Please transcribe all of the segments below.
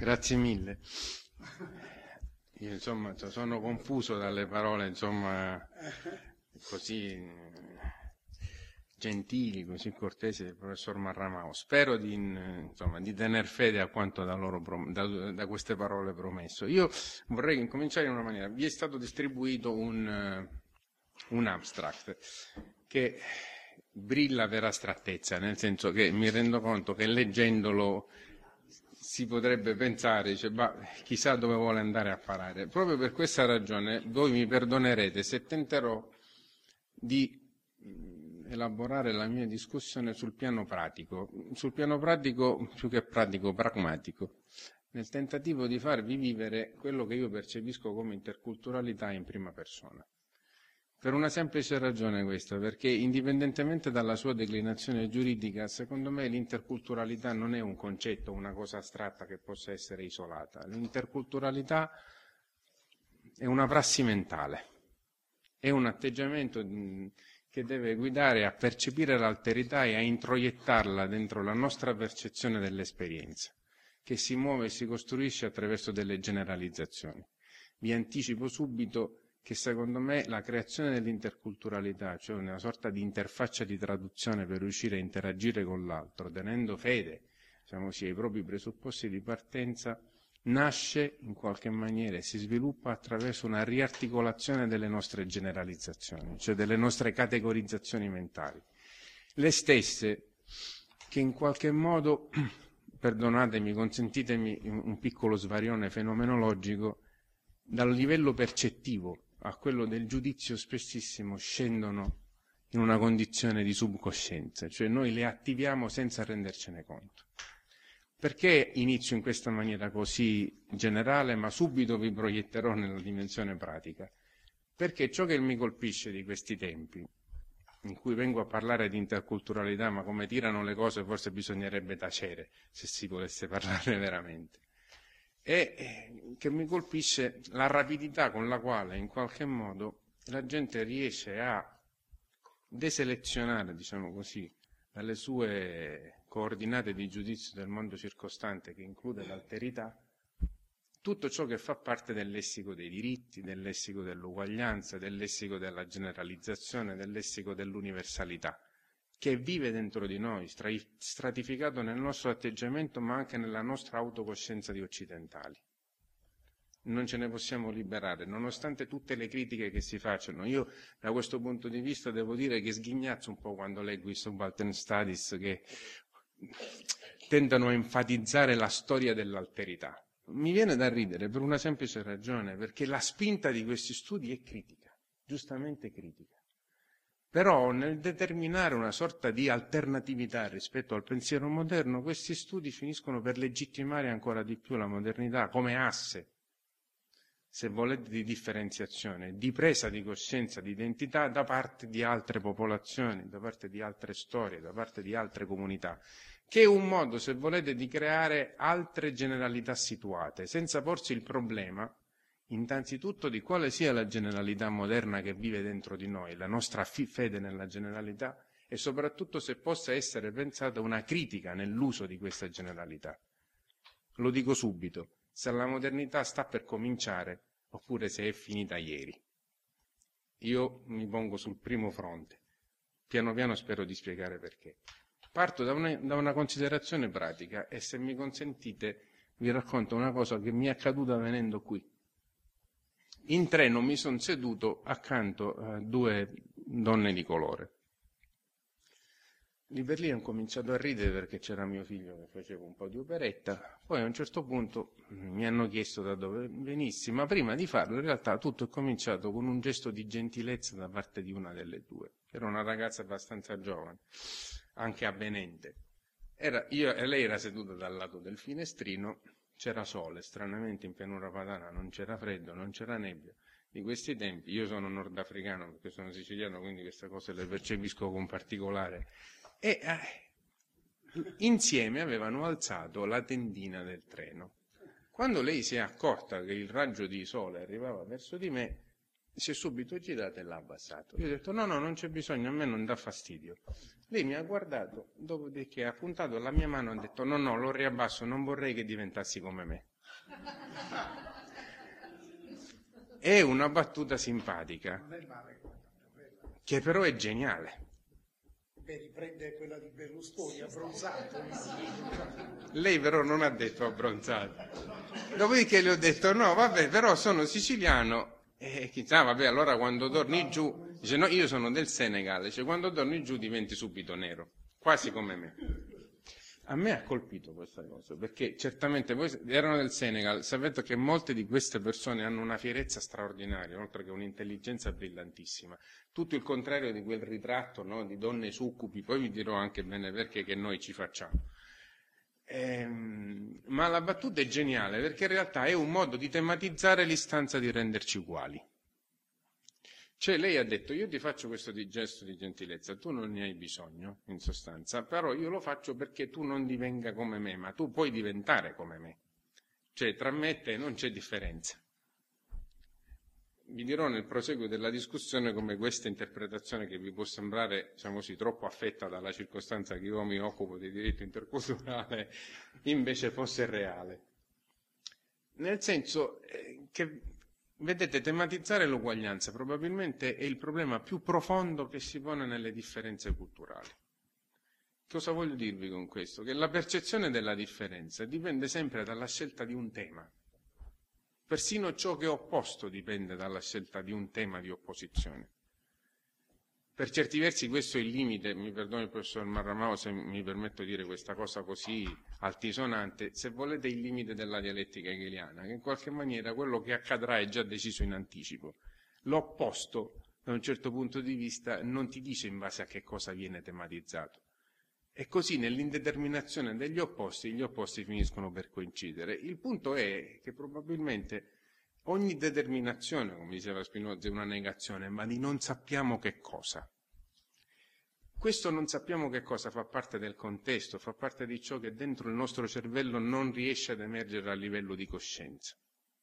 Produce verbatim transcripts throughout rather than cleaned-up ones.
Grazie mille. Io insomma sono confuso dalle parole insomma così gentili, così cortesi del professor Marramao. Spero di, insomma, di tener fede a quanto da, loro, da, da queste parole promesso. Io vorrei incominciare in una maniera. Vi è stato distribuito un, un abstract che brilla per astrattezza, nel senso che mi rendo conto che leggendolo si potrebbe pensare, dice, bah, chissà dove vuole andare a parare. Proprio per questa ragione voi mi perdonerete se tenterò di elaborare la mia discussione sul piano pratico, sul piano pratico più che pratico, pragmatico, nel tentativo di farvi vivere quello che io percepisco come interculturalità in prima persona. Per una semplice ragione questa, perché indipendentemente dalla sua declinazione giuridica, secondo me l'interculturalità non è un concetto, una cosa astratta che possa essere isolata. L'interculturalità è una prassi mentale, è un atteggiamento che deve guidare a percepire l'alterità e a introiettarla dentro la nostra percezione dell'esperienza, che si muove e si costruisce attraverso delle generalizzazioni. Vi anticipo subito che secondo me la creazione dell'interculturalità, cioè una sorta di interfaccia di traduzione per riuscire a interagire con l'altro, tenendo fede, diciamo sì, ai propri presupposti di partenza, nasce in qualche maniera e si sviluppa attraverso una riarticolazione delle nostre generalizzazioni, cioè delle nostre categorizzazioni mentali. Le stesse che in qualche modo, perdonatemi, consentitemi un piccolo svarione fenomenologico, dal livello percettivo a quello del giudizio spessissimo scendono in una condizione di subcoscienza, cioè noi le attiviamo senza rendercene conto. Perché inizio in questa maniera così generale, ma subito vi proietterò nella dimensione pratica? Perché ciò che mi colpisce di questi tempi, in cui vengo a parlare di interculturalità, ma come tirano le cose forse bisognerebbe tacere, se si volesse parlare veramente, è che mi colpisce la rapidità con la quale in qualche modo la gente riesce a deselezionare, diciamo così, dalle sue coordinate di giudizio del mondo circostante, che include l'alterità, tutto ciò che fa parte del lessico dei diritti, del lessico dell'uguaglianza, del lessico della generalizzazione, del lessico dell'universalità, che vive dentro di noi, stratificato nel nostro atteggiamento, ma anche nella nostra autocoscienza di occidentali. Non ce ne possiamo liberare, nonostante tutte le critiche che si facciano. Io, da questo punto di vista, devo dire che sghignazzo un po' quando leggo i subaltern studies che tentano a enfatizzare la storia dell'alterità. Mi viene da ridere per una semplice ragione, perché la spinta di questi studi è critica, giustamente critica. Però nel determinare una sorta di alternatività rispetto al pensiero moderno, questi studi finiscono per legittimare ancora di più la modernità come asse, se volete, di differenziazione, di presa di coscienza, di identità da parte di altre popolazioni, da parte di altre storie, da parte di altre comunità, che è un modo, se volete, di creare altre generalità situate, senza porsi il problema, innanzitutto, di quale sia la generalità moderna che vive dentro di noi, la nostra fede nella generalità, e soprattutto se possa essere pensata una critica nell'uso di questa generalità. Lo dico subito, se la modernità sta per cominciare oppure se è finita ieri. Io mi pongo sul primo fronte, piano piano spero di spiegare perché. Parto da una, da una considerazione pratica e, se mi consentite, vi racconto una cosa che mi è accaduta venendo qui. In treno mi sono seduto accanto a due donne di colore. Lì per lì ho cominciato a ridere perché c'era mio figlio che faceva un po' di operetta, poi a un certo punto mi hanno chiesto da dove venissi, ma prima di farlo in realtà tutto è cominciato con un gesto di gentilezza da parte di una delle due, che era una ragazza abbastanza giovane, anche avvenente. Era, io e lei era seduta dal lato del finestrino. C'era sole, stranamente in pianura padana non c'era freddo, non c'era nebbia. Di questi tempi, io sono nordafricano perché sono siciliano, quindi queste cose le percepisco con particolare. E eh, insieme avevano alzato la tendina del treno. Quando lei si è accorta che il raggio di sole arrivava verso di me, si è subito girata e l'ha abbassato. Io ho detto no, no, non c'è bisogno, a me non dà fastidio. Lei mi ha guardato, dopodiché ha puntato la mia mano e ha detto no, no, lo riabbasso, non vorrei che diventassi come me. È una battuta simpatica, che però è geniale. Beh, riprende quella di Berlusconi, abbronzato. Lei però non ha detto abbronzato. Dopodiché le ho detto, no, vabbè, però sono siciliano. E chissà, vabbè, allora quando torni giù, dice, no, io sono del Senegal, dice, quando torni giù diventi subito nero, quasi come me. A me ha colpito questa cosa, perché certamente voi erano del Senegal, sapete che molte di queste persone hanno una fierezza straordinaria, oltre che un'intelligenza brillantissima. Tutto il contrario di quel ritratto, no, di donne succubi, poi vi dirò anche bene perché che noi ci facciamo. Ehm, ma la battuta è geniale, perché in realtà è un modo di tematizzare l'istanza di renderci uguali. Cioè lei ha detto, io ti faccio questo di gesto di gentilezza, tu non ne hai bisogno, in sostanza, però io lo faccio perché tu non divenga come me, ma tu puoi diventare come me. Cioè tra me e te non c'è differenza. Vi dirò nel proseguo della discussione come questa interpretazione, che vi può sembrare, diciamo così, troppo affetta dalla circostanza che io mi occupo di diritto interculturale, invece fosse reale. Nel senso eh, che... Vedete, tematizzare l'uguaglianza probabilmente è il problema più profondo che si pone nelle differenze culturali. Cosa voglio dirvi con questo? Che la percezione della differenza dipende sempre dalla scelta di un tema. Persino ciò che è opposto dipende dalla scelta di un tema di opposizione. Per certi versi questo è il limite, mi perdoni il professor Marramao se mi permetto di dire questa cosa così altisonante, se volete il limite della dialettica hegeliana, che in qualche maniera quello che accadrà è già deciso in anticipo. L'opposto, da un certo punto di vista, non ti dice in base a che cosa viene tematizzato. E così nell'indeterminazione degli opposti, gli opposti finiscono per coincidere. Il punto è che probabilmente ogni determinazione, come diceva Spinoza, è una negazione, ma di non sappiamo che cosa. Questo non sappiamo che cosa fa parte del contesto, fa parte di ciò che dentro il nostro cervello non riesce ad emergere a livello di coscienza.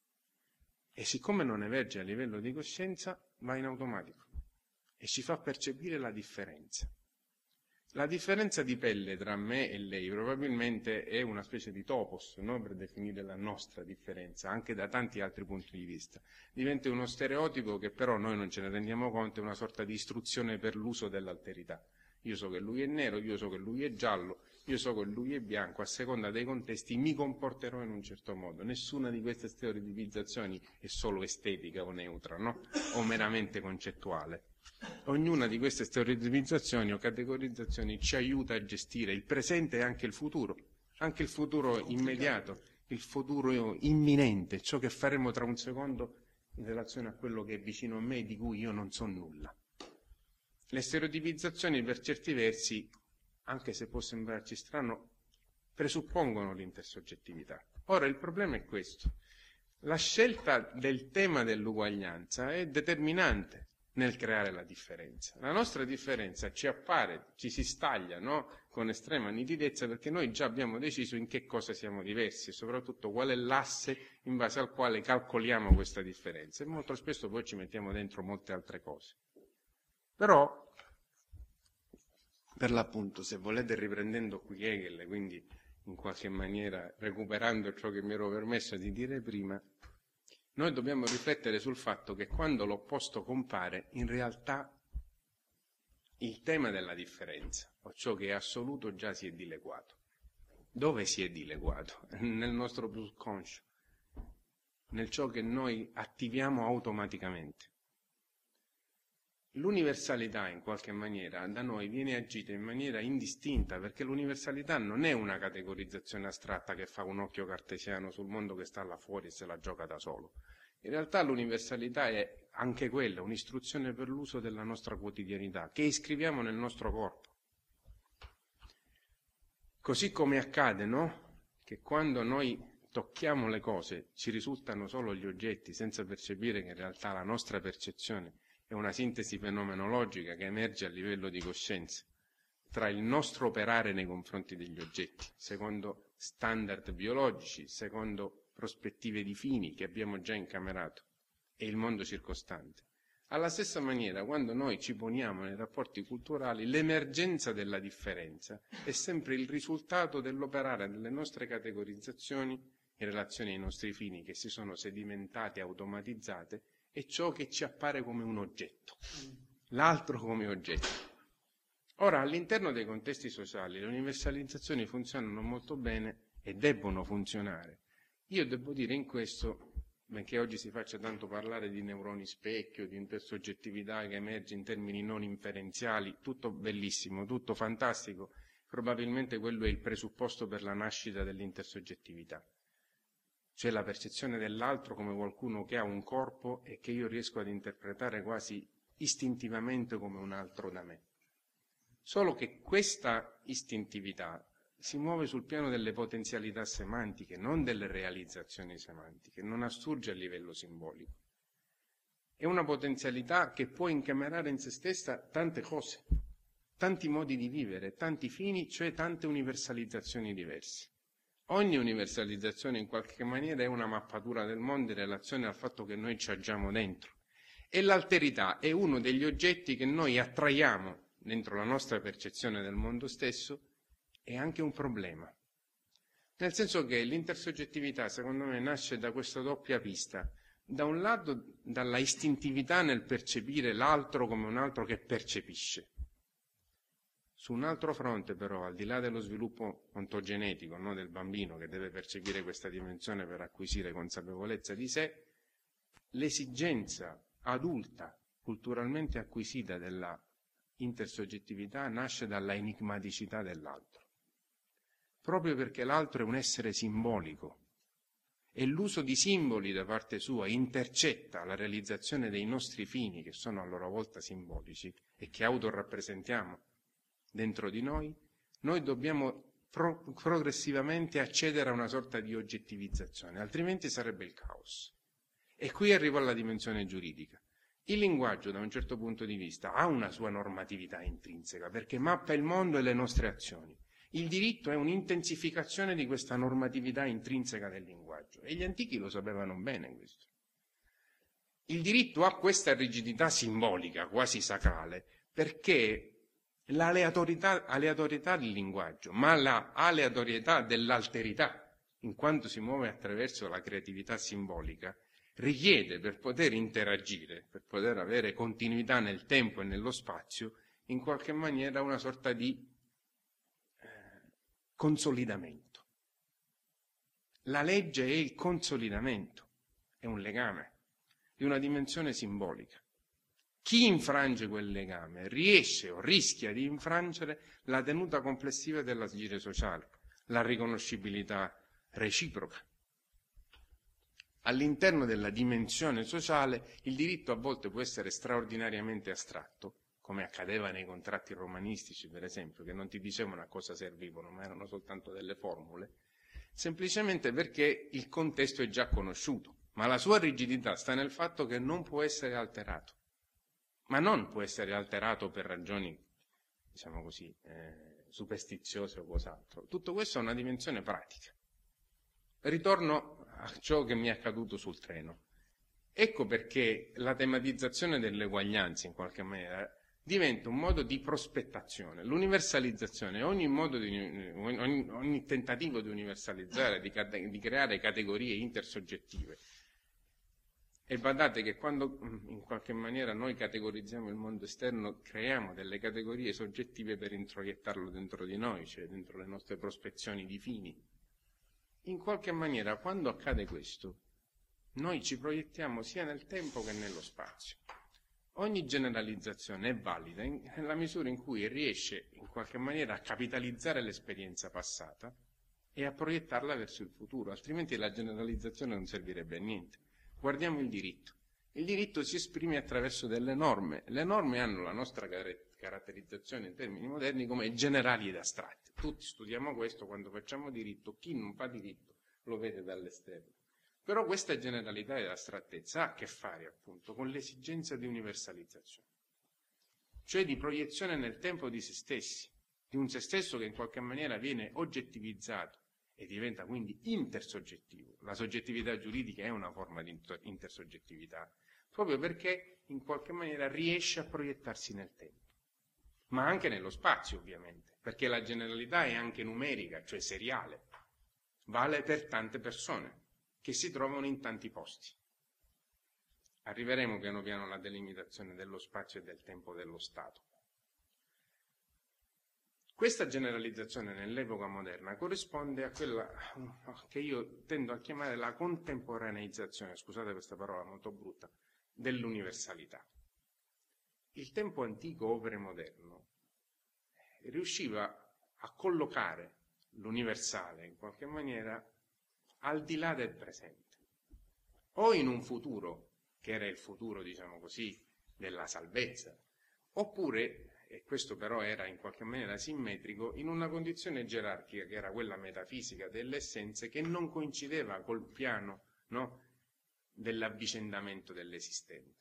E siccome non emerge a livello di coscienza, va in automatico e ci fa percepire la differenza. La differenza di pelle tra me e lei probabilmente è una specie di topos, no? Per definire la nostra differenza, anche da tanti altri punti di vista. Diventa uno stereotipo che però noi non ce ne rendiamo conto, è una sorta di istruzione per l'uso dell'alterità. Io so che lui è nero, io so che lui è giallo, io so che lui è bianco, a seconda dei contesti mi comporterò in un certo modo. Nessuna di queste stereotipizzazioni è solo estetica o neutra, no? O meramente concettuale. Ognuna di queste stereotipizzazioni o categorizzazioni ci aiuta a gestire il presente e anche il futuro, anche il futuro immediato, il futuro imminente, ciò che faremo tra un secondo in relazione a quello che è vicino a me e di cui io non so nulla. Le stereotipizzazioni per certi versi, anche se può sembrarci strano, presuppongono l'intersoggettività. Ora il problema è questo: la scelta del tema dell'uguaglianza è determinante nel creare la differenza. La nostra differenza ci appare, ci si staglia, no? Con estrema nitidezza, perché noi già abbiamo deciso in che cosa siamo diversi e soprattutto qual è l'asse in base al quale calcoliamo questa differenza, e molto spesso poi ci mettiamo dentro molte altre cose. Però, per l'appunto, se volete, riprendendo qui Hegel, quindi in qualche maniera recuperando ciò che mi ero permesso di dire prima, noi dobbiamo riflettere sul fatto che quando l'opposto compare, in realtà il tema della differenza, o ciò che è assoluto, già si è dileguato. Dove si è dileguato? Nel nostro subconscio, nel ciò che noi attiviamo automaticamente. L'universalità, in qualche maniera, da noi viene agita in maniera indistinta, perché l'universalità non è una categorizzazione astratta che fa un occhio cartesiano sul mondo che sta là fuori e se la gioca da solo. In realtà l'universalità è anche quella, un'istruzione per l'uso della nostra quotidianità, che iscriviamo nel nostro corpo. Così come accade, no? Che quando noi tocchiamo le cose ci risultano solo gli oggetti, senza percepire che in realtà la nostra percezione è una sintesi fenomenologica che emerge a livello di coscienza tra il nostro operare nei confronti degli oggetti, secondo standard biologici, secondo prospettive di fini che abbiamo già incamerato, e il mondo circostante. Alla stessa maniera, quando noi ci poniamo nei rapporti culturali, l'emergenza della differenza è sempre il risultato dell'operare delle nostre categorizzazioni in relazione ai nostri fini che si sono sedimentate, automatizzate, è ciò che ci appare come un oggetto, l'altro come oggetto. Ora, all'interno dei contesti sociali le universalizzazioni funzionano molto bene e debbono funzionare. Io devo dire in questo, benché oggi si faccia tanto parlare di neuroni specchio, di intersoggettività che emerge in termini non inferenziali, tutto bellissimo, tutto fantastico, probabilmente quello è il presupposto per la nascita dell'intersoggettività, cioè la percezione dell'altro come qualcuno che ha un corpo e che io riesco ad interpretare quasi istintivamente come un altro da me. Solo che questa istintività si muove sul piano delle potenzialità semantiche, non delle realizzazioni semantiche, non assurge a livello simbolico. È una potenzialità che può incamerare in se stessa tante cose, tanti modi di vivere, tanti fini, cioè tante universalizzazioni diverse. Ogni universalizzazione in qualche maniera è una mappatura del mondo in relazione al fatto che noi ci agiamo dentro. E l'alterità è uno degli oggetti che noi attraiamo dentro la nostra percezione del mondo stesso. È anche un problema, nel senso che l'intersoggettività secondo me nasce da questa doppia pista, da un lato dalla istintività nel percepire l'altro come un altro che percepisce, su un altro fronte però, al di là dello sviluppo ontogenetico, no, del bambino che deve percepire questa dimensione per acquisire consapevolezza di sé, l'esigenza adulta, culturalmente acquisita della intersoggettività nasce dalla enigmaticità dell'altro. Proprio perché l'altro è un essere simbolico e l'uso di simboli da parte sua intercetta la realizzazione dei nostri fini, che sono a loro volta simbolici e che autorappresentiamo dentro di noi, noi dobbiamo pro- progressivamente accedere a una sorta di oggettivizzazione, altrimenti sarebbe il caos. E qui arrivo alla dimensione giuridica. Il linguaggio, da un certo punto di vista, ha una sua normatività intrinseca, perché mappa il mondo e le nostre azioni. Il diritto è un'intensificazione di questa normatività intrinseca del linguaggio e gli antichi lo sapevano bene questo. Il diritto ha questa rigidità simbolica, quasi sacrale, perché l'aleatorietà aleatorietà del linguaggio, ma la aleatorietà dell'alterità, in quanto si muove attraverso la creatività simbolica, richiede per poter interagire, per poter avere continuità nel tempo e nello spazio, in qualche maniera una sorta di consolidamento. La legge è il consolidamento, è un legame di una dimensione simbolica. Chi infrange quel legame riesce o rischia di infrangere la tenuta complessiva dell'agire sociale, la riconoscibilità reciproca. All'interno della dimensione sociale il diritto a volte può essere straordinariamente astratto, come accadeva nei contratti romanistici, per esempio, che non ti dicevano a cosa servivano, ma erano soltanto delle formule, semplicemente perché il contesto è già conosciuto, ma la sua rigidità sta nel fatto che non può essere alterato, ma non può essere alterato per ragioni, diciamo così, eh, superstiziose o cos'altro. Tutto questo è una dimensione pratica. Ritorno a ciò che mi è accaduto sul treno. Ecco perché la tematizzazione dell'eguaglianza, in qualche maniera, diventa un modo di prospettazione. L'universalizzazione, ogni modo di, ogni, ogni tentativo di universalizzare, di, di creare categorie intersoggettive. E badate che quando in qualche maniera noi categorizziamo il mondo esterno, creiamo delle categorie soggettive per introiettarlo dentro di noi, cioè dentro le nostre prospezioni di fini. In qualche maniera, quando accade questo, noi ci proiettiamo sia nel tempo che nello spazio. Ogni generalizzazione è valida nella misura in cui riesce in qualche maniera a capitalizzare l'esperienza passata e a proiettarla verso il futuro, altrimenti la generalizzazione non servirebbe a niente. Guardiamo il diritto. Il diritto si esprime attraverso delle norme. Le norme hanno la nostra caratterizzazione in termini moderni come generali ed astratte. Tutti studiamo questo quando facciamo diritto, chi non fa diritto lo vede dall'esterno. Però questa generalità ed astrattezza ha a che fare appunto con l'esigenza di universalizzazione, cioè di proiezione nel tempo di se stessi, di un se stesso che in qualche maniera viene oggettivizzato e diventa quindi intersoggettivo. La soggettività giuridica è una forma di intersoggettività, proprio perché in qualche maniera riesce a proiettarsi nel tempo, ma anche nello spazio ovviamente, perché la generalità è anche numerica, cioè seriale. vale per tante persone che si trovano in tanti posti. Arriveremo piano piano alla delimitazione dello spazio e del tempo dello Stato. Questa generalizzazione nell'epoca moderna corrisponde a quella che io tendo a chiamare la contemporaneizzazione, scusate questa parola molto brutta, dell'universalità. Il tempo antico o premoderno riusciva a collocare l'universale in qualche maniera al di là del presente, o in un futuro, che era il futuro, diciamo così, della salvezza, oppure, e questo però era in qualche maniera simmetrico, in una condizione gerarchica che era quella metafisica delle essenze che non coincideva col piano, no, dell'avvicendamento dell'esistente.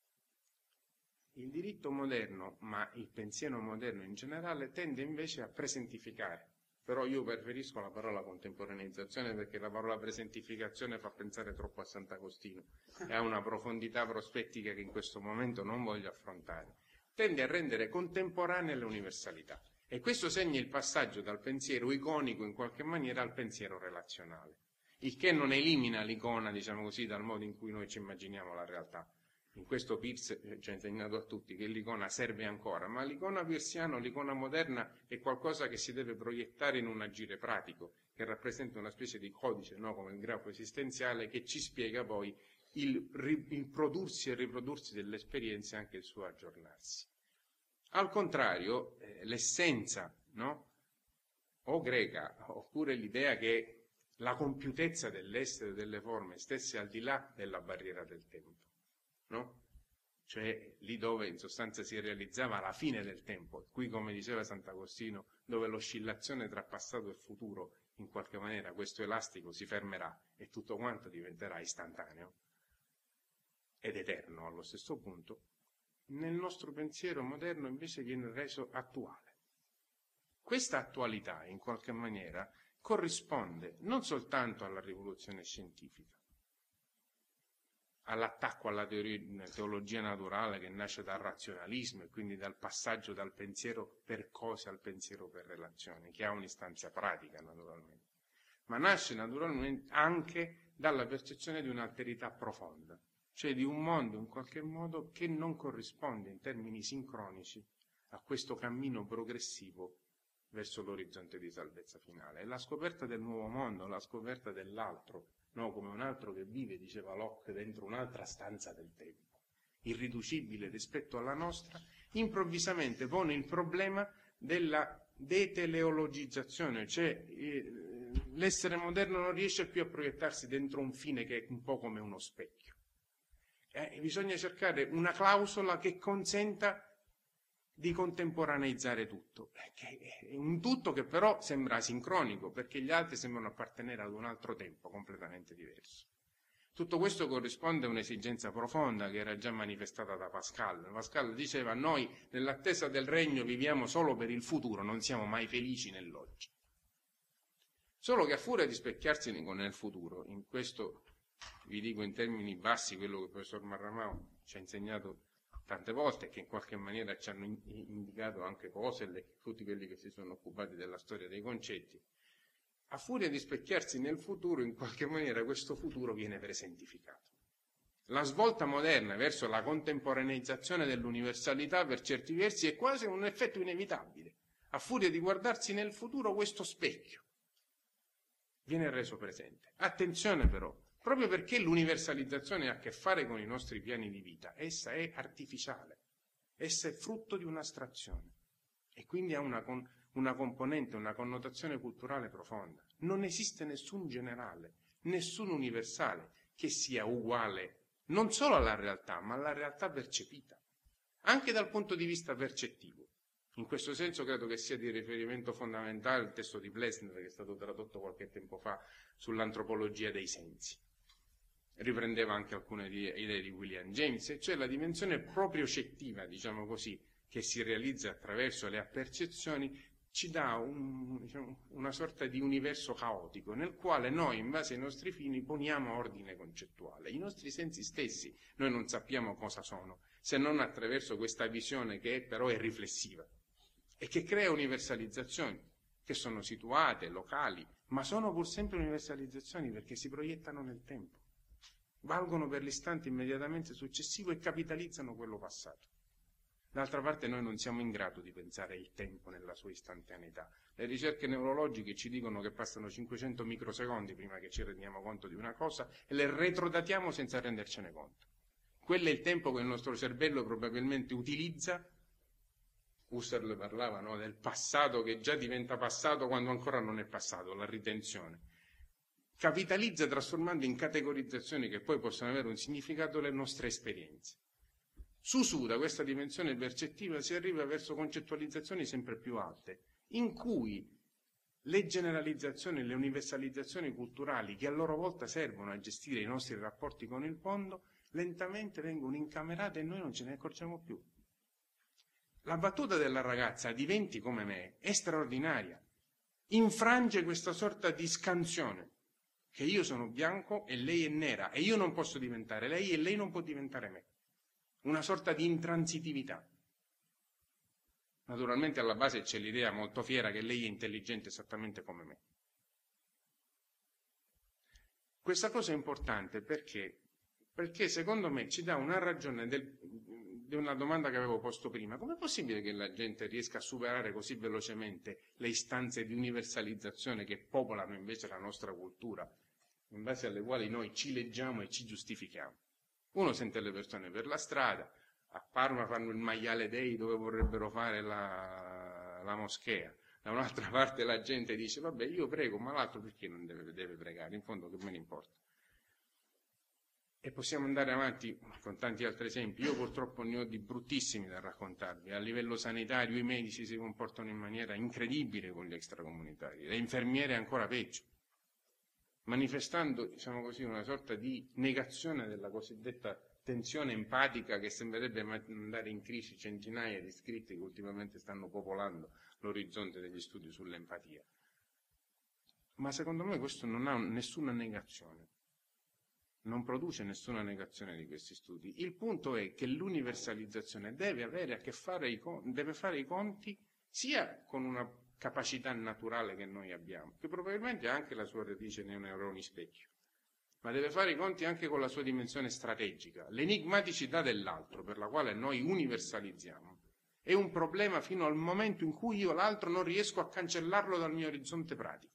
Il diritto moderno, ma il pensiero moderno in generale, tende invece a presentificare. Però io preferisco la parola contemporaneizzazione perché la parola presentificazione fa pensare troppo a Sant'Agostino e ha una profondità prospettica che in questo momento non voglio affrontare. Tende a rendere contemporanea l'universalità e questo segna il passaggio dal pensiero iconico in qualche maniera al pensiero relazionale, il che non elimina l'icona, diciamo così, dal modo in cui noi ci immaginiamo la realtà. In questo Peirce ci ha insegnato a tutti che l'icona serve ancora, ma l'icona peirciana, l'icona moderna, è qualcosa che si deve proiettare in un agire pratico, che rappresenta una specie di codice, no? Come il grafo esistenziale, che ci spiega poi il, il prodursi e riprodursi delle esperienze e anche il suo aggiornarsi. Al contrario, eh, l'essenza, no? O greca, oppure l'idea che la compiutezza dell'essere delle forme stesse al di là della barriera del tempo, no? Cioè lì dove in sostanza si realizzava la fine del tempo, qui come diceva Sant'Agostino, dove l'oscillazione tra passato e futuro in qualche maniera questo elastico si fermerà e tutto quanto diventerà istantaneo ed eterno allo stesso punto, nel nostro pensiero moderno invece viene reso attuale. Questa attualità in qualche maniera corrisponde non soltanto alla rivoluzione scientifica, all'attacco alla teoria, teologia naturale che nasce dal razionalismo e quindi dal passaggio dal pensiero per cose al pensiero per relazioni, che ha un'istanza pratica naturalmente, ma nasce naturalmente anche dalla percezione di un'alterità profonda, cioè di un mondo in qualche modo che non corrisponde in termini sincronici a questo cammino progressivo verso l'orizzonte di salvezza finale. È la scoperta del nuovo mondo, la scoperta dell'altro, no, come un altro che vive, diceva Locke, dentro un'altra stanza del tempo, irriducibile rispetto alla nostra, improvvisamente pone il problema della deteleologizzazione, cioè eh, l'essere moderno non riesce più a proiettarsi dentro un fine che è un po' come uno specchio. Eh, bisogna cercare una clausola che consenta di contemporaneizzare tutto, che è un tutto che però sembra asincronico, perché gli altri sembrano appartenere ad un altro tempo completamente diverso. Tutto questo corrisponde a un'esigenza profonda che era già manifestata da Pascal. Pascal diceva: noi nell'attesa del regno viviamo solo per il futuro, non siamo mai felici nell'oggi. Solo che a furia di specchiarsi nel futuro, in questo vi dico in termini bassi quello che il professor Marramao ci ha insegnato tante volte, che in qualche maniera ci hanno indicato anche Husserl e tutti quelli che si sono occupati della storia dei concetti, a furia di specchiarsi nel futuro, in qualche maniera questo futuro viene presentificato. La svolta moderna verso la contemporaneizzazione dell'universalità per certi versi è quasi un effetto inevitabile. A furia di guardarsi nel futuro, questo specchio viene reso presente. Attenzione però, proprio perché l'universalizzazione ha a che fare con i nostri piani di vita, essa è artificiale, essa è frutto di un'astrazione e quindi ha una, con, una componente, una connotazione culturale profonda. Non esiste nessun generale, nessun universale che sia uguale non solo alla realtà, ma alla realtà percepita, anche dal punto di vista percettivo. In questo senso credo che sia di riferimento fondamentale il testo di Plessner, che è stato tradotto qualche tempo fa, sull'antropologia dei sensi. Riprendeva anche alcune di, idee di William James, e cioè la dimensione propriocettiva, diciamo così, che si realizza attraverso le appercezioni, ci dà un, diciamo, una sorta di universo caotico nel quale noi, in base ai nostri fini, poniamo ordine concettuale. I nostri sensi stessi noi non sappiamo cosa sono, se non attraverso questa visione che però è riflessiva e che crea universalizzazioni che sono situate, locali, ma sono pur sempre universalizzazioni perché si proiettano nel tempo, valgono per l'istante immediatamente successivo e capitalizzano quello passato. D'altra parte noi non siamo in grado di pensare il tempo nella sua istantaneità. Le ricerche neurologiche ci dicono che passano cinquecento microsecondi prima che ci rendiamo conto di una cosa e le retrodatiamo senza rendercene conto. Quello è il tempo che il nostro cervello probabilmente utilizza. Husserl parlava, no, del passato che già diventa passato quando ancora non è passato, la ritenzione. Capitalizza trasformando in categorizzazioni che poi possono avere un significato le nostre esperienze. Su su, da questa dimensione percettiva, si arriva verso concettualizzazioni sempre più alte, in cui le generalizzazioni, le universalizzazioni culturali, che a loro volta servono a gestire i nostri rapporti con il mondo, lentamente vengono incamerate e noi non ce ne accorgiamo più. La battuta della ragazza "diventi come me" è straordinaria. Infrange questa sorta di scansione, che io sono bianco e lei è nera, e io non posso diventare lei e lei non può diventare me. Una sorta di intransitività. Naturalmente alla base c'è l'idea molto fiera che lei è intelligente esattamente come me. Questa cosa è importante perché, perché secondo me ci dà una ragione del, di una domanda che avevo posto prima. Com'è possibile che la gente riesca a superare così velocemente le istanze di universalizzazione che popolano invece la nostra cultura, in base alle quali noi ci leggiamo e ci giustifichiamo? Uno sente le persone per la strada, a Parma fanno il maiale dei dove vorrebbero fare la, la moschea, da un'altra parte la gente dice vabbè io prego, ma l'altro perché non deve, deve pregare, in fondo che me ne importa. E possiamo andare avanti con tanti altri esempi. Io purtroppo ne ho di bruttissimi da raccontarvi. A livello sanitario i medici si comportano in maniera incredibile con gli extracomunitari, le infermiere ancora peggio, manifestando, diciamo così, una sorta di negazione della cosiddetta tensione empatica che sembrerebbe mandare in crisi centinaia di scritti che ultimamente stanno popolando l'orizzonte degli studi sull'empatia. Ma secondo me questo non ha nessuna negazione, non produce nessuna negazione di questi studi. Il punto è che l'universalizzazione deve avere a che fare, deve fare i conti sia con una capacità naturale che noi abbiamo, che probabilmente ha anche la sua radice nei neuroni specchio, ma deve fare i conti anche con la sua dimensione strategica. L'enigmaticità dell'altro, per la quale noi universalizziamo, è un problema fino al momento in cui io l'altro non riesco a cancellarlo dal mio orizzonte pratico.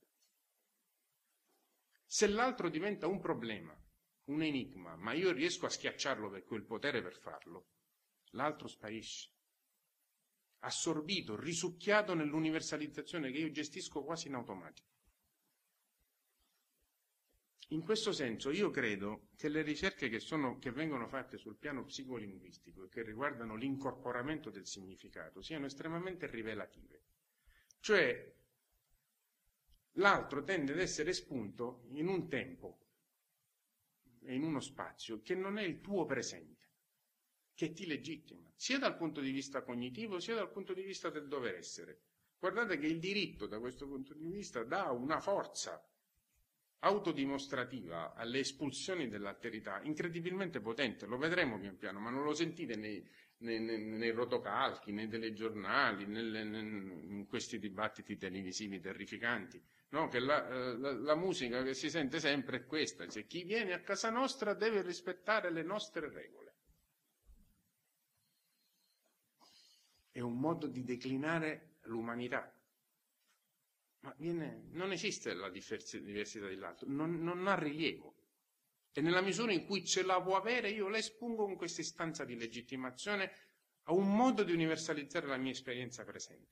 Se l'altro diventa un problema, un enigma, ma io riesco a schiacciarlo perché ho il potere per farlo, l'altro sparisce, assorbito, risucchiato nell'universalizzazione che io gestisco quasi in automatico. In questo senso io credo che le ricerche che, sono, che vengono fatte sul piano psicolinguistico e che riguardano l'incorporamento del significato siano estremamente rivelative. Cioè, l'altro tende ad essere espunto in un tempo e in uno spazio che non è il tuo presente, che ti legittima, sia dal punto di vista cognitivo, sia dal punto di vista del dover essere. Guardate che il diritto, da questo punto di vista, dà una forza autodimostrativa alle espulsioni dell'alterità incredibilmente potente. Lo vedremo pian piano, ma non lo sentite nei, nei, nei, nei rotocalchi, nei telegiornali, nelle, in questi dibattiti televisivi terrificanti, no? Che la, la, la musica che si sente sempre è questa, cioè chi viene a casa nostra deve rispettare le nostre regole. È un modo di declinare l'umanità. Ma viene, non esiste la diversità dell'altro, non, non ha rilievo. E nella misura in cui ce la può avere, io la espongo con questa istanza di legittimazione a un modo di universalizzare la mia esperienza presente.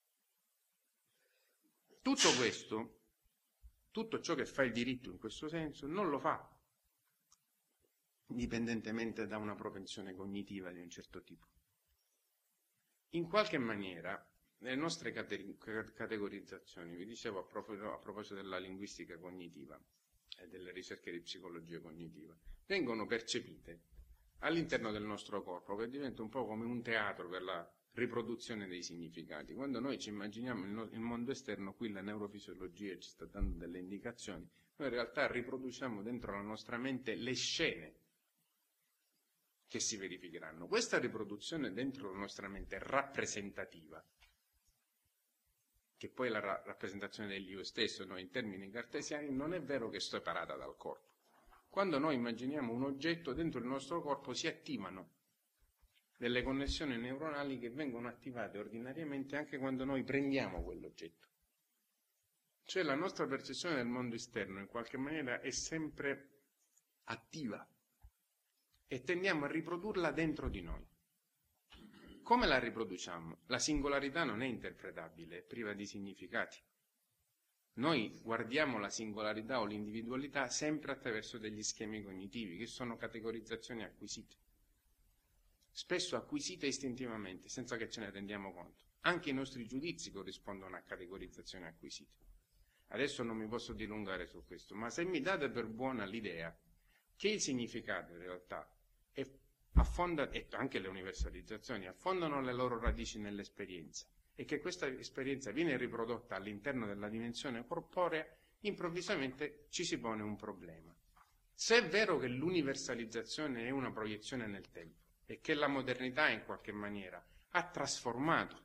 Tutto questo, tutto ciò che fa il diritto in questo senso, non lo fa indipendentemente da una propensione cognitiva di un certo tipo. In qualche maniera, nelle nostre categorizzazioni, vi dicevo a proposito, a proposito della linguistica cognitiva e delle ricerche di psicologia cognitiva, vengono percepite all'interno del nostro corpo, che diventa un po' come un teatro per la riproduzione dei significati. Quando noi ci immaginiamo il, no- il mondo esterno, qui la neurofisiologia ci sta dando delle indicazioni, noi in realtà riproduciamo dentro la nostra mente le scene che si verificheranno. Questa riproduzione dentro la nostra mente rappresentativa che poi è la ra- rappresentazione dell'io stesso, noi in termini cartesiani, non è vero che è separata dal corpo. Quando noi immaginiamo un oggetto, dentro il nostro corpo si attivano delle connessioni neuronali che vengono attivate ordinariamente anche quando noi prendiamo quell'oggetto. Cioè la nostra percezione del mondo esterno in qualche maniera è sempre attiva e tendiamo a riprodurla dentro di noi. Come la riproduciamo? La singolarità non è interpretabile, è priva di significati. Noi guardiamo la singolarità o l'individualità sempre attraverso degli schemi cognitivi, che sono categorizzazioni acquisite. Spesso acquisite istintivamente, senza che ce ne rendiamo conto. Anche i nostri giudizi corrispondono a categorizzazioni acquisite. Adesso non mi posso dilungare su questo, ma se mi date per buona l'idea che il significato in realtà è, affonda, e anche le universalizzazioni affondano le loro radici nell'esperienza, e che questa esperienza viene riprodotta all'interno della dimensione corporea, improvvisamente ci si pone un problema. Se è vero che l'universalizzazione è una proiezione nel tempo e che la modernità in qualche maniera ha trasformato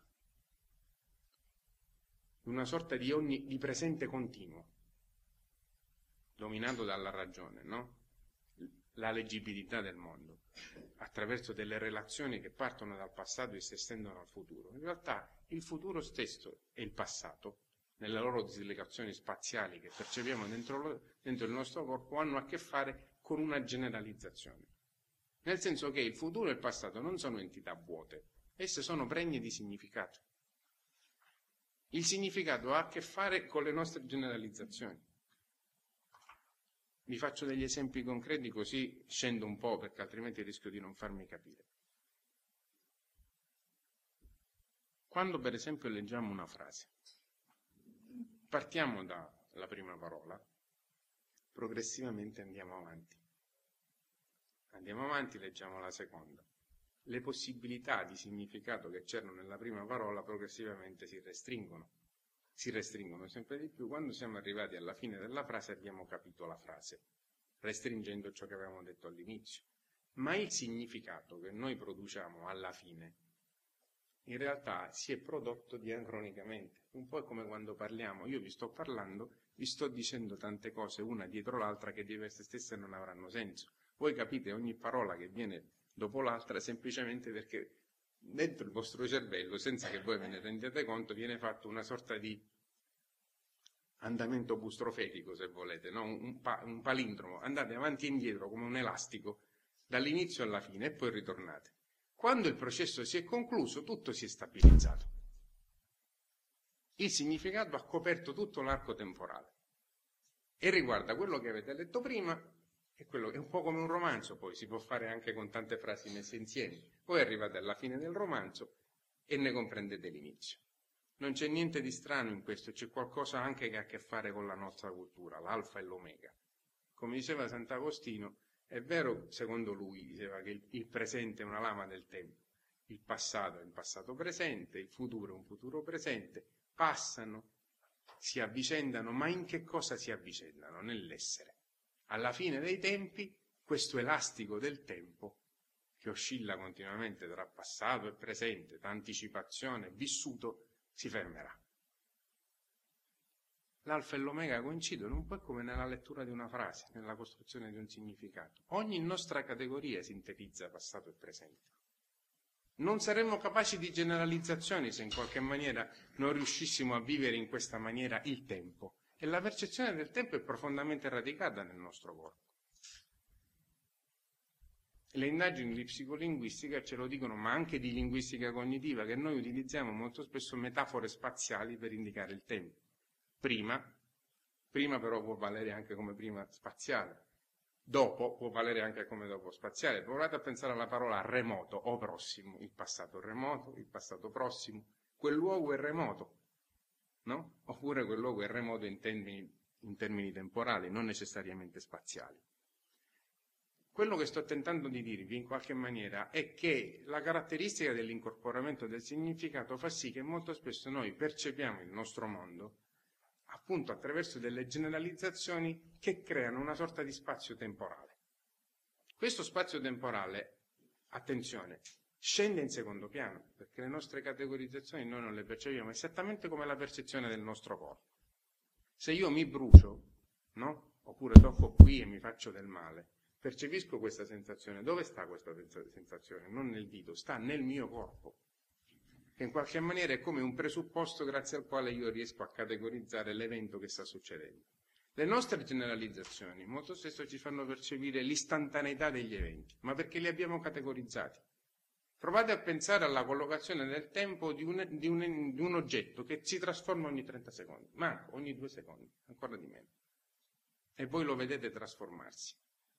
in una sorta di onnipresente continuo, dominato dalla ragione, no? La leggibilità del mondo, attraverso delle relazioni che partono dal passato e si estendono al futuro. In realtà il futuro stesso e il passato, nelle loro dislocazioni spaziali che percepiamo dentro, lo, dentro il nostro corpo, hanno a che fare con una generalizzazione. Nel senso che il futuro e il passato non sono entità vuote, esse sono pregne di significato. Il significato ha a che fare con le nostre generalizzazioni. Vi faccio degli esempi concreti così scendo un po', perché altrimenti rischio di non farmi capire. Quando per esempio leggiamo una frase, partiamo dalla prima parola, progressivamente andiamo avanti. Andiamo avanti, leggiamo la seconda. Le possibilità di significato che c'erano nella prima parola progressivamente si restringono. Si restringono sempre di più. Quando siamo arrivati alla fine della frase abbiamo capito la frase, restringendo ciò che avevamo detto all'inizio. Ma il significato che noi produciamo alla fine in realtà si è prodotto diacronicamente. Un po' è come quando parliamo, io vi sto parlando, vi sto dicendo tante cose una dietro l'altra che di per se stesse non avranno senso. Voi capite ogni parola che viene dopo l'altra semplicemente perché dentro il vostro cervello, senza che voi ve ne rendiate conto, viene fatto una sorta di andamento bustrofetico, se volete, no? un, pa- un palindromo. Andate avanti e indietro come un elastico, dall'inizio alla fine, e poi ritornate. Quando il processo si è concluso, tutto si è stabilizzato. Il significato ha coperto tutto l'arco temporale e riguarda quello che avete letto prima. E quello è un po' come un romanzo, poi si può fare anche con tante frasi messe insieme. Poi arrivate alla fine del romanzo e ne comprendete l'inizio. Non c'è niente di strano in questo, c'è qualcosa anche che ha a che fare con la nostra cultura, l'alfa e l'omega. Come diceva Sant'Agostino, è vero, secondo lui, diceva che il, il presente è una lama del tempo, il passato è un passato presente, il futuro è un futuro presente, passano, si avvicendano, ma in che cosa si avvicendano? Nell'essere. Alla fine dei tempi, questo elastico del tempo, che oscilla continuamente tra passato e presente, tra anticipazione e vissuto, si fermerà. L'alfa e l'omega coincidono un po' come nella lettura di una frase, nella costruzione di un significato. Ogni nostra categoria sintetizza passato e presente. Non saremmo capaci di generalizzazioni se in qualche maniera non riuscissimo a vivere in questa maniera il tempo. E la percezione del tempo è profondamente radicata nel nostro corpo. Le indagini di psicolinguistica ce lo dicono, ma anche di linguistica cognitiva, che noi utilizziamo molto spesso metafore spaziali per indicare il tempo. Prima, prima però può valere anche come prima spaziale. Dopo può valere anche come dopo spaziale. Provate a pensare alla parola remoto o prossimo. Il passato remoto, il passato prossimo. Quel luogo è remoto. No? Oppure quel luogo è remoto in termini, in termini temporali, non necessariamente spaziali. Quello che sto tentando di dirvi in qualche maniera è che la caratteristica dell'incorporamento del significato fa sì che molto spesso noi percepiamo il nostro mondo appunto attraverso delle generalizzazioni che creano una sorta di spazio temporale. Questo spazio temporale, attenzione, scende in secondo piano, perché le nostre categorizzazioni noi non le percepiamo, esattamente come la percezione del nostro corpo. Se io mi brucio, no? Oppure tocco qui e mi faccio del male, percepisco questa sensazione. Dove sta questa sensazione? Non nel dito, sta nel mio corpo, che in qualche maniera è come un presupposto grazie al quale io riesco a categorizzare l'evento che sta succedendo. Le nostre generalizzazioni molto spesso ci fanno percepire l'istantaneità degli eventi, ma perché li abbiamo categorizzati. Provate a pensare alla collocazione nel tempo di un, di, un, di un oggetto che si trasforma ogni trenta secondi, ma ogni due secondi, ancora di meno. E voi lo vedete trasformarsi.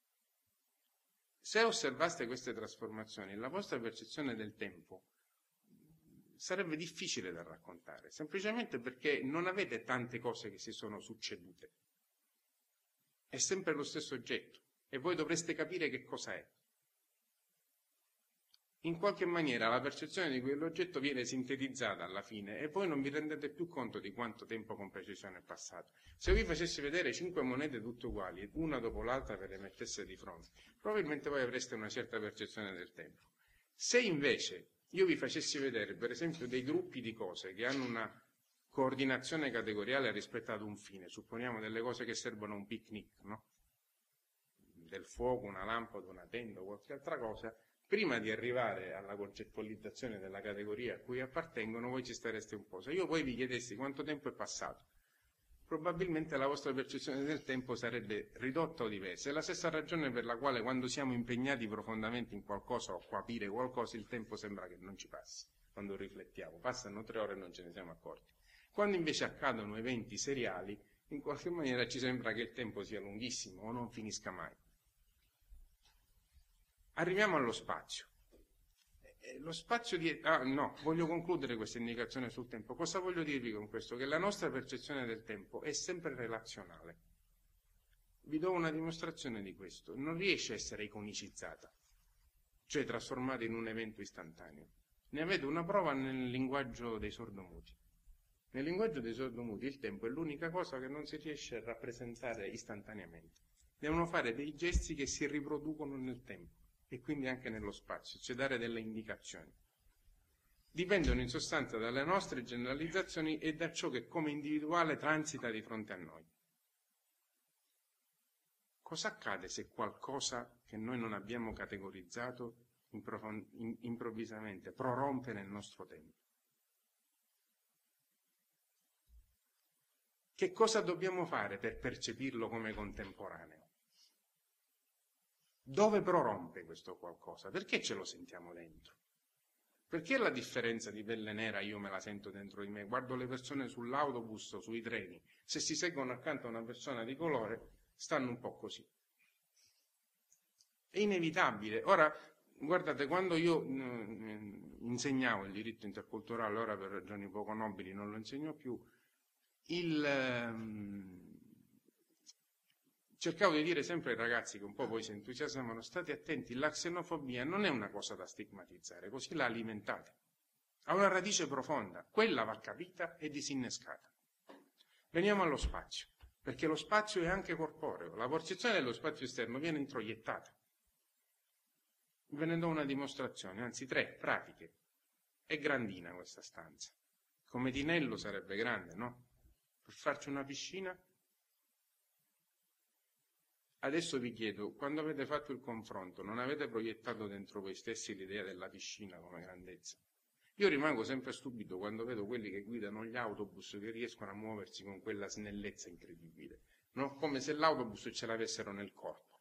Se osservaste queste trasformazioni, la vostra percezione del tempo sarebbe difficile da raccontare, semplicemente perché non avete tante cose che si sono succedute. È sempre lo stesso oggetto e voi dovreste capire che cosa è. In qualche maniera la percezione di quell'oggetto viene sintetizzata alla fine e voi non vi rendete più conto di quanto tempo con precisione è passato. Se io vi facessi vedere cinque monete tutte uguali, una dopo l'altra ve le mettesse di fronte, probabilmente voi avreste una certa percezione del tempo. Se invece io vi facessi vedere, per esempio, dei gruppi di cose che hanno una coordinazione categoriale rispetto ad un fine, supponiamo delle cose che servono a un picnic, no? Del fuoco, una lampada, una tenda o qualche altra cosa, prima di arrivare alla concettualizzazione della categoria a cui appartengono, voi ci stareste un po'. Se io poi vi chiedessi quanto tempo è passato, probabilmente la vostra percezione del tempo sarebbe ridotta o diversa. È la stessa ragione per la quale quando siamo impegnati profondamente in qualcosa o a capire qualcosa, il tempo sembra che non ci passi. Quando riflettiamo, passano tre ore e non ce ne siamo accorti. Quando invece accadono eventi seriali, in qualche maniera ci sembra che il tempo sia lunghissimo o non finisca mai. Arriviamo allo spazio. Lo spazio di... Ah, no, voglio concludere questa indicazione sul tempo. Cosa voglio dirvi con questo? Che la nostra percezione del tempo è sempre relazionale. Vi do una dimostrazione di questo. Non riesce a essere iconicizzata, cioè trasformata in un evento istantaneo. Ne avete una prova nel linguaggio dei sordomuti. Nel linguaggio dei sordomuti il tempo è l'unica cosa che non si riesce a rappresentare istantaneamente. Devono fare dei gesti che si riproducono nel tempo e quindi anche nello spazio, cioè dare delle indicazioni. Dipendono in sostanza dalle nostre generalizzazioni e da ciò che come individuale transita di fronte a noi. Cosa accade se qualcosa che noi non abbiamo categorizzato improvvisamente prorompe nel nostro tempo? Che cosa dobbiamo fare per percepirlo come contemporaneo? Dove prorompe questo qualcosa? Perché ce lo sentiamo dentro? Perché la differenza di pelle nera io me la sento dentro di me? Guardo le persone sull'autobus o sui treni. Se si seguono accanto a una persona di colore, stanno un po' così. È inevitabile. Ora, guardate, quando io mh, insegnavo il diritto interculturale, ora per ragioni poco nobili non lo insegno più, il... Mh, cercavo di dire sempre ai ragazzi che un po' poi si entusiasmano, state attenti, la xenofobia non è una cosa da stigmatizzare, così la alimentate. Ha una radice profonda, quella va capita e disinnescata. Veniamo allo spazio, perché lo spazio è anche corporeo, la percezione dello spazio esterno viene introiettata. Ve ne do una dimostrazione, anzi tre, pratiche. È grandina questa stanza, come Tinello sarebbe grande, no? Per farci una piscina? Adesso vi chiedo, quando avete fatto il confronto, non avete proiettato dentro voi stessi l'idea della piscina come grandezza? Io rimango sempre stupito quando vedo quelli che guidano gli autobus che riescono a muoversi con quella snellezza incredibile, no? Come se l'autobus ce l'avessero nel corpo.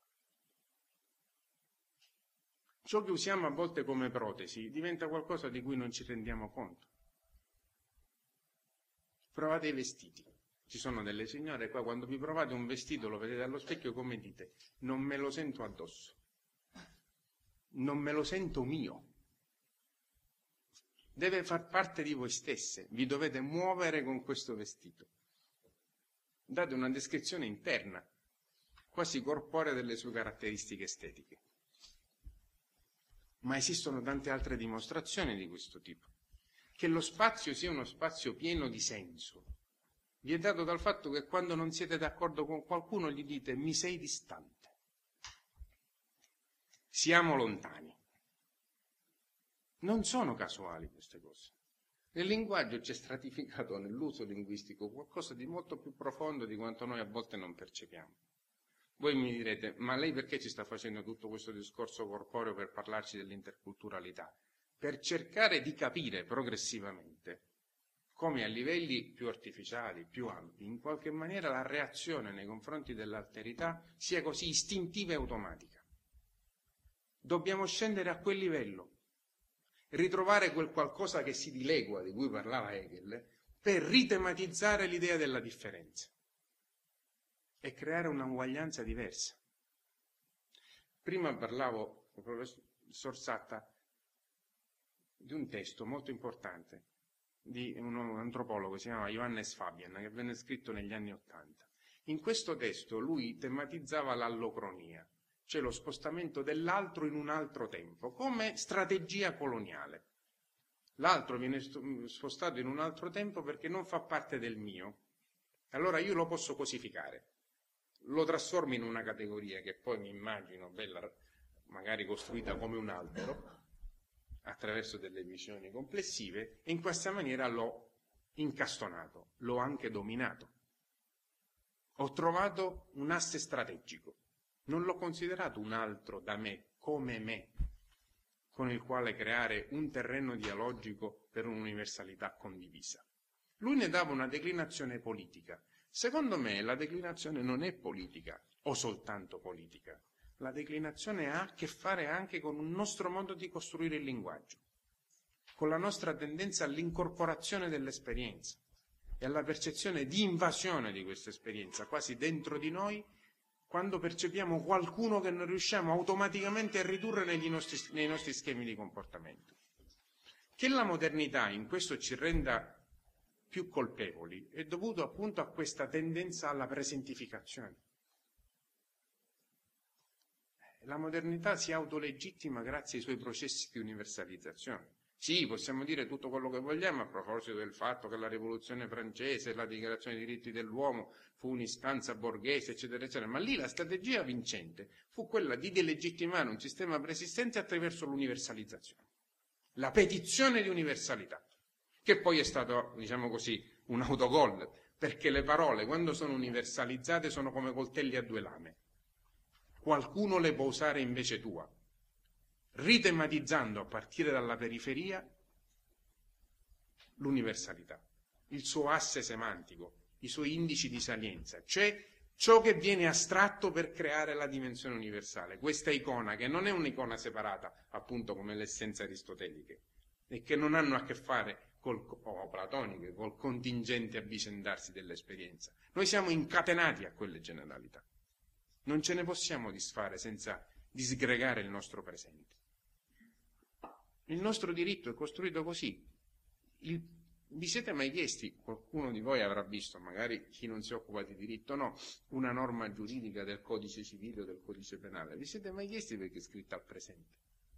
Ciò che usiamo a volte come protesi diventa qualcosa di cui non ci rendiamo conto. Provate i vestiti. Ci sono delle signore qua, quando vi provate un vestito, lo vedete allo specchio, come dite? Non me lo sento addosso. Non me lo sento mio. Deve far parte di voi stesse. Vi dovete muovere con questo vestito. Date una descrizione interna, quasi corporea delle sue caratteristiche estetiche. Ma esistono tante altre dimostrazioni di questo tipo. Che lo spazio sia uno spazio pieno di senso vi è dato dal fatto che quando non siete d'accordo con qualcuno gli dite mi sei distante, siamo lontani. Non sono casuali queste cose. Nel linguaggio c'è stratificato nell'uso linguistico qualcosa di molto più profondo di quanto noi a volte non percepiamo. Voi mi direte, ma lei perché ci sta facendo tutto questo discorso corporeo per parlarci dell'interculturalità? Per cercare di capire progressivamente come a livelli più artificiali, più ampi, in qualche maniera la reazione nei confronti dell'alterità sia così istintiva e automatica. Dobbiamo scendere a quel livello, ritrovare quel qualcosa che si dilegua, di cui parlava Hegel, per ritematizzare l'idea della differenza e creare un'uguaglianza diversa. Prima parlavo, con il professor Satta, di un testo molto importante di un antropologo che si chiama Johannes Fabian, che venne scritto negli anni Ottanta. In questo testo lui tematizzava l'allocronia, cioè lo spostamento dell'altro in un altro tempo, come strategia coloniale. L'altro viene spostato in un altro tempo perché non fa parte del mio, allora io lo posso cosificare, lo trasformo in una categoria che poi mi immagino bella, magari costruita come un albero, attraverso delle visioni complessive, e in questa maniera l'ho incastonato, l'ho anche dominato. Ho trovato un asse strategico, non l'ho considerato un altro da me, come me, con il quale creare un terreno dialogico per un'universalità condivisa. Lui ne dava una declinazione politica. Secondo me la declinazione non è politica o soltanto politica. La declinazione ha a che fare anche con un nostro modo di costruire il linguaggio, con la nostra tendenza all'incorporazione dell'esperienza e alla percezione di invasione di questa esperienza, quasi dentro di noi, quando percepiamo qualcuno che non riusciamo automaticamente a ridurre negli nostri, nei nostri schemi di comportamento. Che la modernità in questo ci renda più colpevoli è dovuto appunto a questa tendenza alla presentificazione. La modernità si autolegittima grazie ai suoi processi di universalizzazione. Sì, possiamo dire tutto quello che vogliamo a proposito del fatto che la rivoluzione francese, la dichiarazione dei diritti dell'uomo fu un'istanza borghese, eccetera, eccetera, ma lì la strategia vincente fu quella di delegittimare un sistema preesistente attraverso l'universalizzazione, la petizione di universalità, che poi è stato, diciamo così, un autogol, perché le parole, quando sono universalizzate, sono come coltelli a due lame. Qualcuno le può usare invece tua, ritematizzando a partire dalla periferia l'universalità, il suo asse semantico, i suoi indici di salienza, cioè ciò che viene astratto per creare la dimensione universale. Questa icona, che non è un'icona separata, appunto come le essenze aristoteliche, e che non hanno a che fare col, o platoniche, col contingente avvicendarsi dell'esperienza. Noi siamo incatenati a quelle generalità. Non ce ne possiamo disfare senza disgregare il nostro presente. Il nostro diritto è costruito così. Il, vi siete mai chiesti, qualcuno di voi avrà visto, magari chi non si occupa di diritto no, una norma giuridica del codice civile o del codice penale? Vi siete mai chiesti perché è scritta al presente?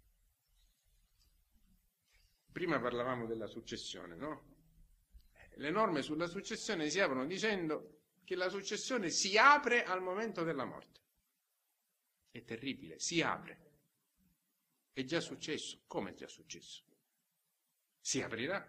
Prima parlavamo della successione, no? Le norme sulla successione si aprono dicendo che la successione si apre al momento della morte. È terribile, si apre. È già successo. Come è già successo? Si aprirà.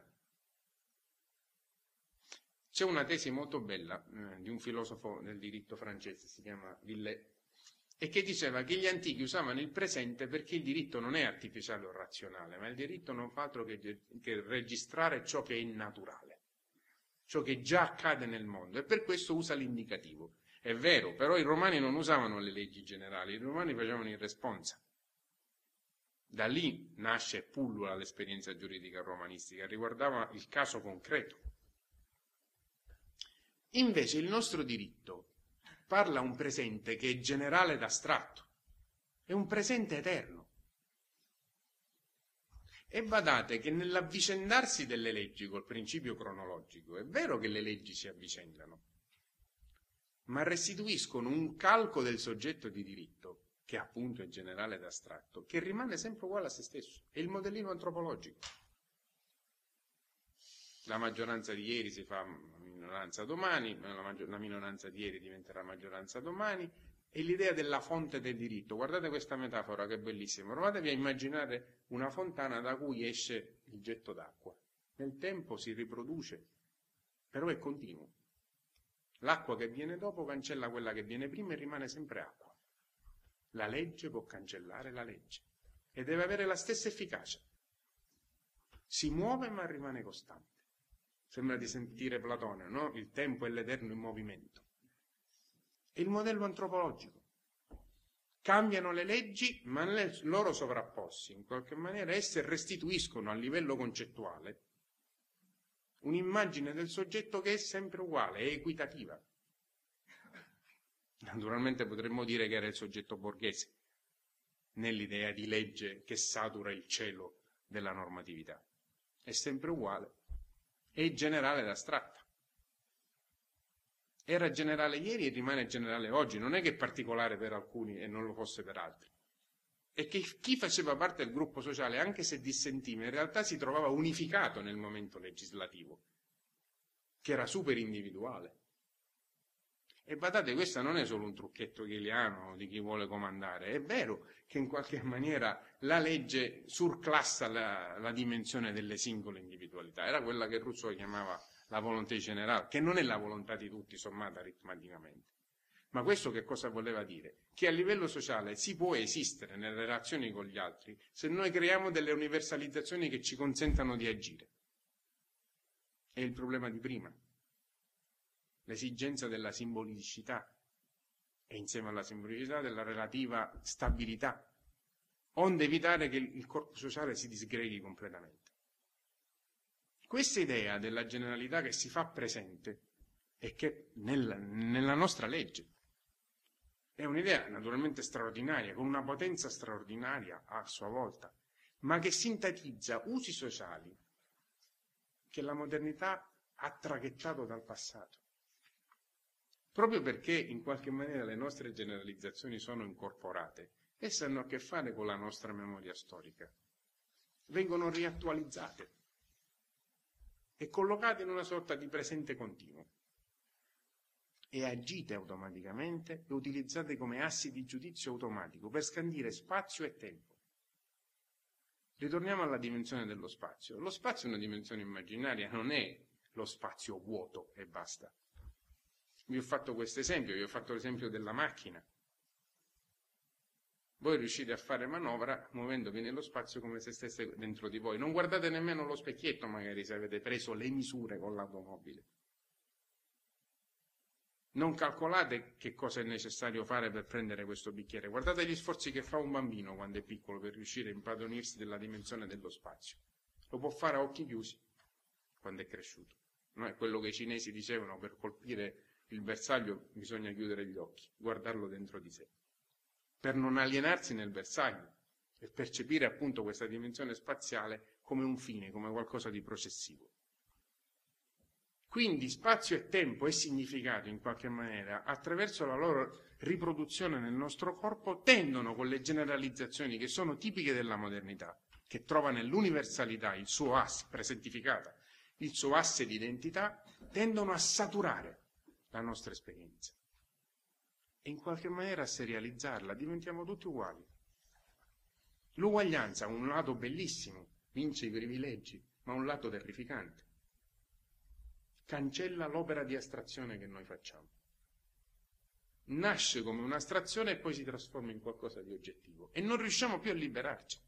C'è una tesi molto bella eh, di un filosofo del diritto francese, si chiama Villet, e che diceva che gli antichi usavano il presente perché il diritto non è artificiale o razionale, ma il diritto non fa altro che, che registrare ciò che è innaturale, ciò che già accade nel mondo, e per questo usa l'indicativo. È vero, però i romani non usavano le leggi generali, i romani facevano il responsa. Da lì nasce e pullula l'esperienza giuridica romanistica, riguardava il caso concreto. Invece il nostro diritto parla un presente che è generale ed astratto, è un presente eterno. E badate che nell'avvicendarsi delle leggi col principio cronologico, è vero che le leggi si avvicendano, ma restituiscono un calco del soggetto di diritto, che appunto è generale ed astratto, che rimane sempre uguale a se stesso. È il modellino antropologico. La maggioranza di ieri si fa minoranza domani, la, maggior- la minoranza di ieri diventerà maggioranza domani, è l'idea della fonte del diritto. Guardate questa metafora che è bellissima. Provatevi a immaginare una fontana da cui esce il getto d'acqua. Nel tempo si riproduce, però è continuo. L'acqua che viene dopo cancella quella che viene prima e rimane sempre acqua. La legge può cancellare la legge e deve avere la stessa efficacia. Si muove ma rimane costante. Sembra di sentire Platone, no? Il tempo è l'eterno in movimento. È il modello antropologico. Cambiano le leggi, ma le loro sovrapposti, in qualche maniera, esse restituiscono a livello concettuale un'immagine del soggetto che è sempre uguale, è equitativa. Naturalmente potremmo dire che era il soggetto borghese, nell'idea di legge che satura il cielo della normatività. È sempre uguale, è generale ed astratta. Era generale ieri e rimane generale oggi, non è che è particolare per alcuni e non lo fosse per altri. È che chi faceva parte del gruppo sociale, anche se dissentiva, in realtà si trovava unificato nel momento legislativo, che era super individuale. E badate, questo non è solo un trucchetto hegeliano di chi vuole comandare, è vero che in qualche maniera la legge surclassa la, la dimensione delle singole individualità, era quella che Rousseau chiamava la volontà generale, che non è la volontà di tutti sommata aritmeticamente. Ma questo che cosa voleva dire? Che a livello sociale si può esistere nelle relazioni con gli altri se noi creiamo delle universalizzazioni che ci consentano di agire. È il problema di prima. L'esigenza della simbolicità e insieme alla simbolicità della relativa stabilità, onde evitare che il corpo sociale si disgreghi completamente. Questa idea della generalità che si fa presente e che nel, nella nostra legge è un'idea naturalmente straordinaria, con una potenza straordinaria a sua volta, ma che sintetizza usi sociali che la modernità ha traghettato dal passato. Proprio perché in qualche maniera le nostre generalizzazioni sono incorporate, esse hanno a che fare con la nostra memoria storica, vengono riattualizzate e collocate in una sorta di presente continuo e agite automaticamente e utilizzate come assi di giudizio automatico per scandire spazio e tempo. Ritorniamo alla dimensione dello spazio. Lo spazio è una dimensione immaginaria, non è lo spazio vuoto e basta. Vi ho fatto questo esempio, vi ho fatto l'esempio della macchina. Voi riuscite a fare manovra muovendovi nello spazio come se stesse dentro di voi. Non guardate nemmeno lo specchietto, magari, se avete preso le misure con l'automobile. Non calcolate che cosa è necessario fare per prendere questo bicchiere. Guardate gli sforzi che fa un bambino quando è piccolo per riuscire a impadronirsi della dimensione dello spazio. Lo può fare a occhi chiusi quando è cresciuto. No? È quello che i cinesi dicevano: per colpire il bersaglio bisogna chiudere gli occhi, guardarlo dentro di sé, per non alienarsi nel bersaglio e percepire appunto questa dimensione spaziale come un fine, come qualcosa di processivo. Quindi spazio e tempo e significato, in qualche maniera, attraverso la loro riproduzione nel nostro corpo, tendono con le generalizzazioni che sono tipiche della modernità, che trova nell'universalità il suo asse, presentificata, il suo asse di identità, tendono a saturare la nostra esperienza e in qualche maniera a serializzarla. Diventiamo tutti uguali. L'uguaglianza ha un lato bellissimo, vince i privilegi, ma un lato terrificante. Cancella l'opera di astrazione che noi facciamo. Nasce come un'astrazione e poi si trasforma in qualcosa di oggettivo e non riusciamo più a liberarci.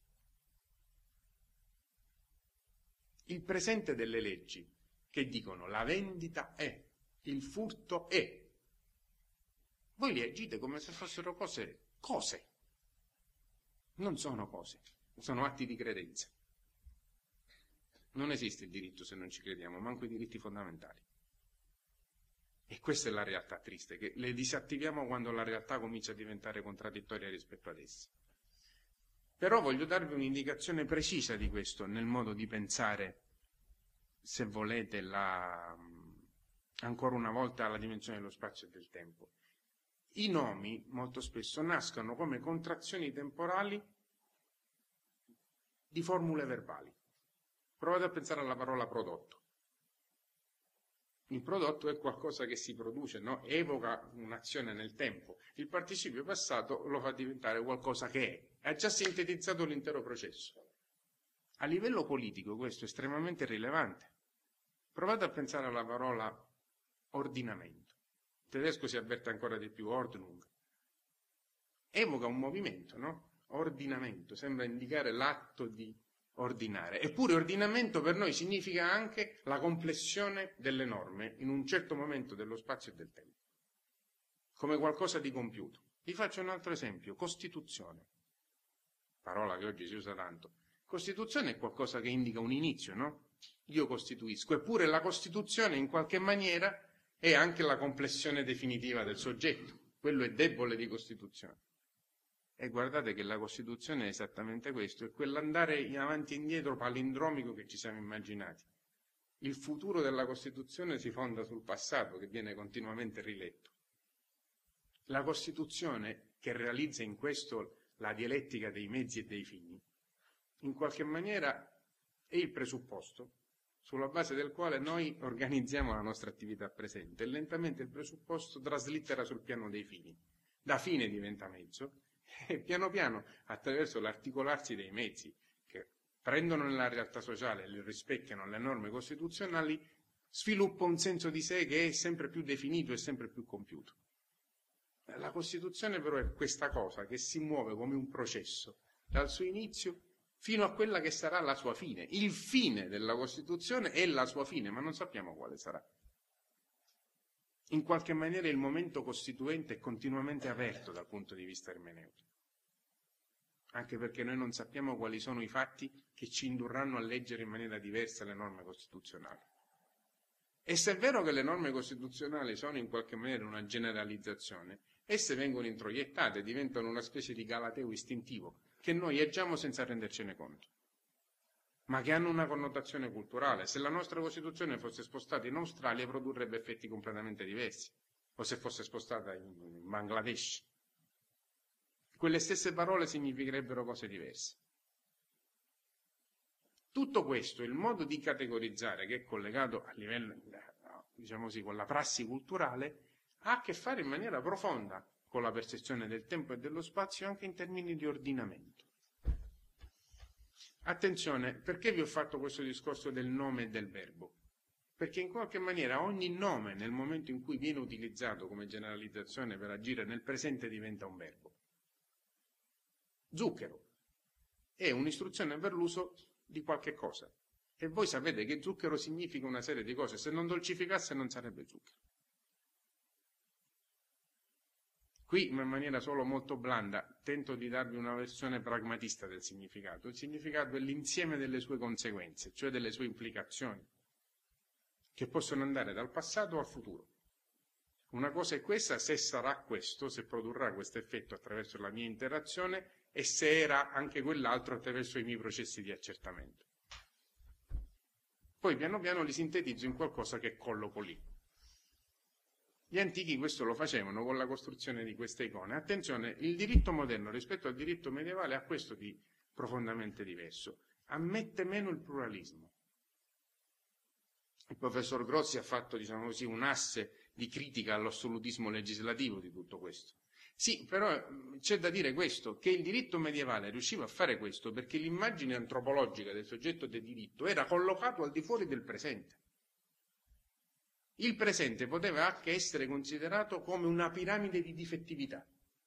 Il presente delle leggi che dicono la vendita è, il furto è, voi li agite come se fossero cose, cose. Non sono cose, sono atti di credenza. Non esiste il diritto se non ci crediamo, manco i diritti fondamentali. E questa è la realtà triste, che le disattiviamo quando la realtà comincia a diventare contraddittoria rispetto ad esse. Però voglio darvi un'indicazione precisa di questo nel modo di pensare, se volete, la, ancora una volta la dimensione dello spazio e del tempo. I nomi molto spesso nascono come contrazioni temporali di formule verbali. Provate a pensare alla parola prodotto. Il prodotto è qualcosa che si produce, no? Evoca un'azione nel tempo. Il participio passato lo fa diventare qualcosa che è. Ha già sintetizzato l'intero processo. A livello politico questo è estremamente rilevante. Provate a pensare alla parola ordinamento. In tedesco si avverte ancora di più, Ordnung. Evoca un movimento, no? Ordinamento, sembra indicare l'atto di ordinare. Eppure ordinamento per noi significa anche la complessione delle norme in un certo momento dello spazio e del tempo, come qualcosa di compiuto. Vi faccio un altro esempio, Costituzione, parola che oggi si usa tanto. Costituzione è qualcosa che indica un inizio, no? Io costituisco, eppure la Costituzione in qualche maniera è anche la complessione definitiva del soggetto, quello è debole di Costituzione. E guardate che la Costituzione è esattamente questo, è quell'andare in avanti e indietro palindromico che ci siamo immaginati. Il futuro della Costituzione si fonda sul passato che viene continuamente riletto. La Costituzione, che realizza in questo la dialettica dei mezzi e dei fini, in qualche maniera è il presupposto sulla base del quale noi organizziamo la nostra attività presente e lentamente il presupposto traslittera sul piano dei fini. Da fine diventa mezzo. E piano piano, attraverso l'articolarsi dei mezzi che prendono nella realtà sociale e rispecchiano le norme costituzionali, sviluppa un senso di sé che è sempre più definito e sempre più compiuto. La Costituzione però è questa cosa che si muove come un processo, dal suo inizio fino a quella che sarà la sua fine. Il fine della Costituzione è la sua fine, ma non sappiamo quale sarà. In qualche maniera il momento costituente è continuamente aperto dal punto di vista ermeneutico, anche perché noi non sappiamo quali sono i fatti che ci indurranno a leggere in maniera diversa le norme costituzionali. E se è vero che le norme costituzionali sono in qualche maniera una generalizzazione, esse vengono introiettate, diventano una specie di galateo istintivo, che noi leggiamo senza rendercene conto, ma che hanno una connotazione culturale. Se la nostra Costituzione fosse spostata in Australia produrrebbe effetti completamente diversi, o se fosse spostata in Bangladesh. Quelle stesse parole significherebbero cose diverse. Tutto questo, il modo di categorizzare che è collegato a livello, diciamo così, con la prassi culturale, ha a che fare in maniera profonda con la percezione del tempo e dello spazio anche in termini di ordinamento. Attenzione, perché vi ho fatto questo discorso del nome e del verbo? Perché in qualche maniera ogni nome nel momento in cui viene utilizzato come generalizzazione per agire nel presente diventa un verbo. Zucchero è un'istruzione per l'uso di qualche cosa e voi sapete che zucchero significa una serie di cose, se non dolcificasse non sarebbe zucchero. Qui, in maniera solo molto blanda, tento di darvi una versione pragmatista del significato. Il significato è l'insieme delle sue conseguenze, cioè delle sue implicazioni, che possono andare dal passato al futuro. Una cosa è questa, se sarà questo, se produrrà questo effetto attraverso la mia interazione, e se era anche quell'altro attraverso i miei processi di accertamento. Poi piano piano li sintetizzo in qualcosa che colloco lì. Gli antichi questo lo facevano con la costruzione di queste icone. Attenzione, il diritto moderno rispetto al diritto medievale ha questo di profondamente diverso. Ammette meno il pluralismo. Il professor Grossi ha fatto, diciamo così, un asse di critica all'assolutismo legislativo di tutto questo. Sì, però c'è da dire questo, che il diritto medievale riusciva a fare questo perché l'immagine antropologica del soggetto del diritto era collocato al di fuori del presente. Il presente poteva anche essere considerato come una piramide di difettività.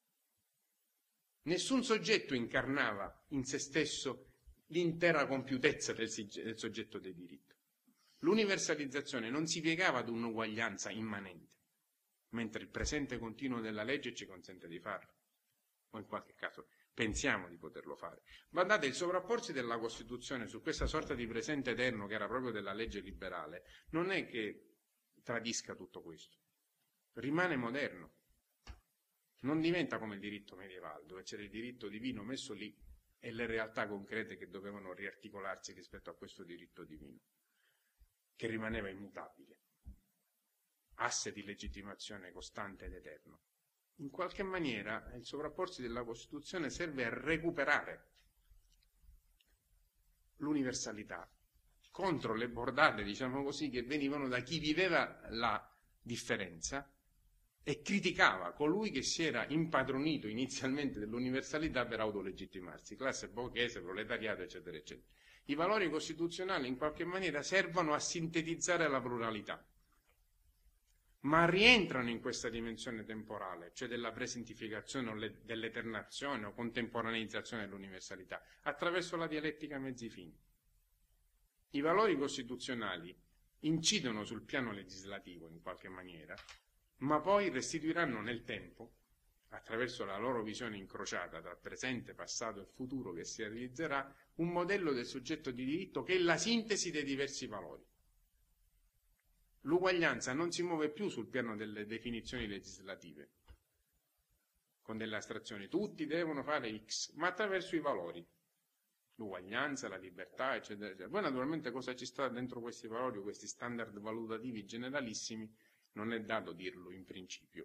Nessun soggetto incarnava in se stesso l'intera compiutezza del soggetto del diritto. L'universalizzazione non si piegava ad un'uguaglianza immanente, mentre il presente continuo della legge ci consente di farlo, o in qualche caso pensiamo di poterlo fare. Guardate, il sovrapporsi della Costituzione su questa sorta di presente eterno che era proprio della legge liberale non è che tradisca tutto questo, rimane moderno, non diventa come il diritto medievale, dove c'era il diritto divino messo lì e le realtà concrete che dovevano riarticolarsi rispetto a questo diritto divino, che rimaneva immutabile, asse di legittimazione costante ed eterno. In qualche maniera il sovrapporsi della Costituzione serve a recuperare l'universalità contro le bordate, diciamo così, che venivano da chi viveva la differenza e criticava colui che si era impadronito inizialmente dell'universalità per autolegittimarsi, classe borghese, proletariato, eccetera, eccetera. I valori costituzionali in qualche maniera servono a sintetizzare la pluralità, ma rientrano in questa dimensione temporale, cioè della presentificazione o le, dell'eternazione o contemporaneizzazione dell'universalità, attraverso la dialettica a mezzi fini. I valori costituzionali incidono sul piano legislativo in qualche maniera, ma poi restituiranno nel tempo, attraverso la loro visione incrociata tra presente, passato e futuro che si realizzerà, un modello del soggetto di diritto che è la sintesi dei diversi valori. L'uguaglianza non si muove più sul piano delle definizioni legislative, con delle astrazioni. Tutti devono fare X, ma attraverso i valori. L'uguaglianza, la libertà, eccetera, eccetera. Poi naturalmente cosa ci sta dentro questi valori, questi standard valutativi generalissimi, non è dato dirlo in principio.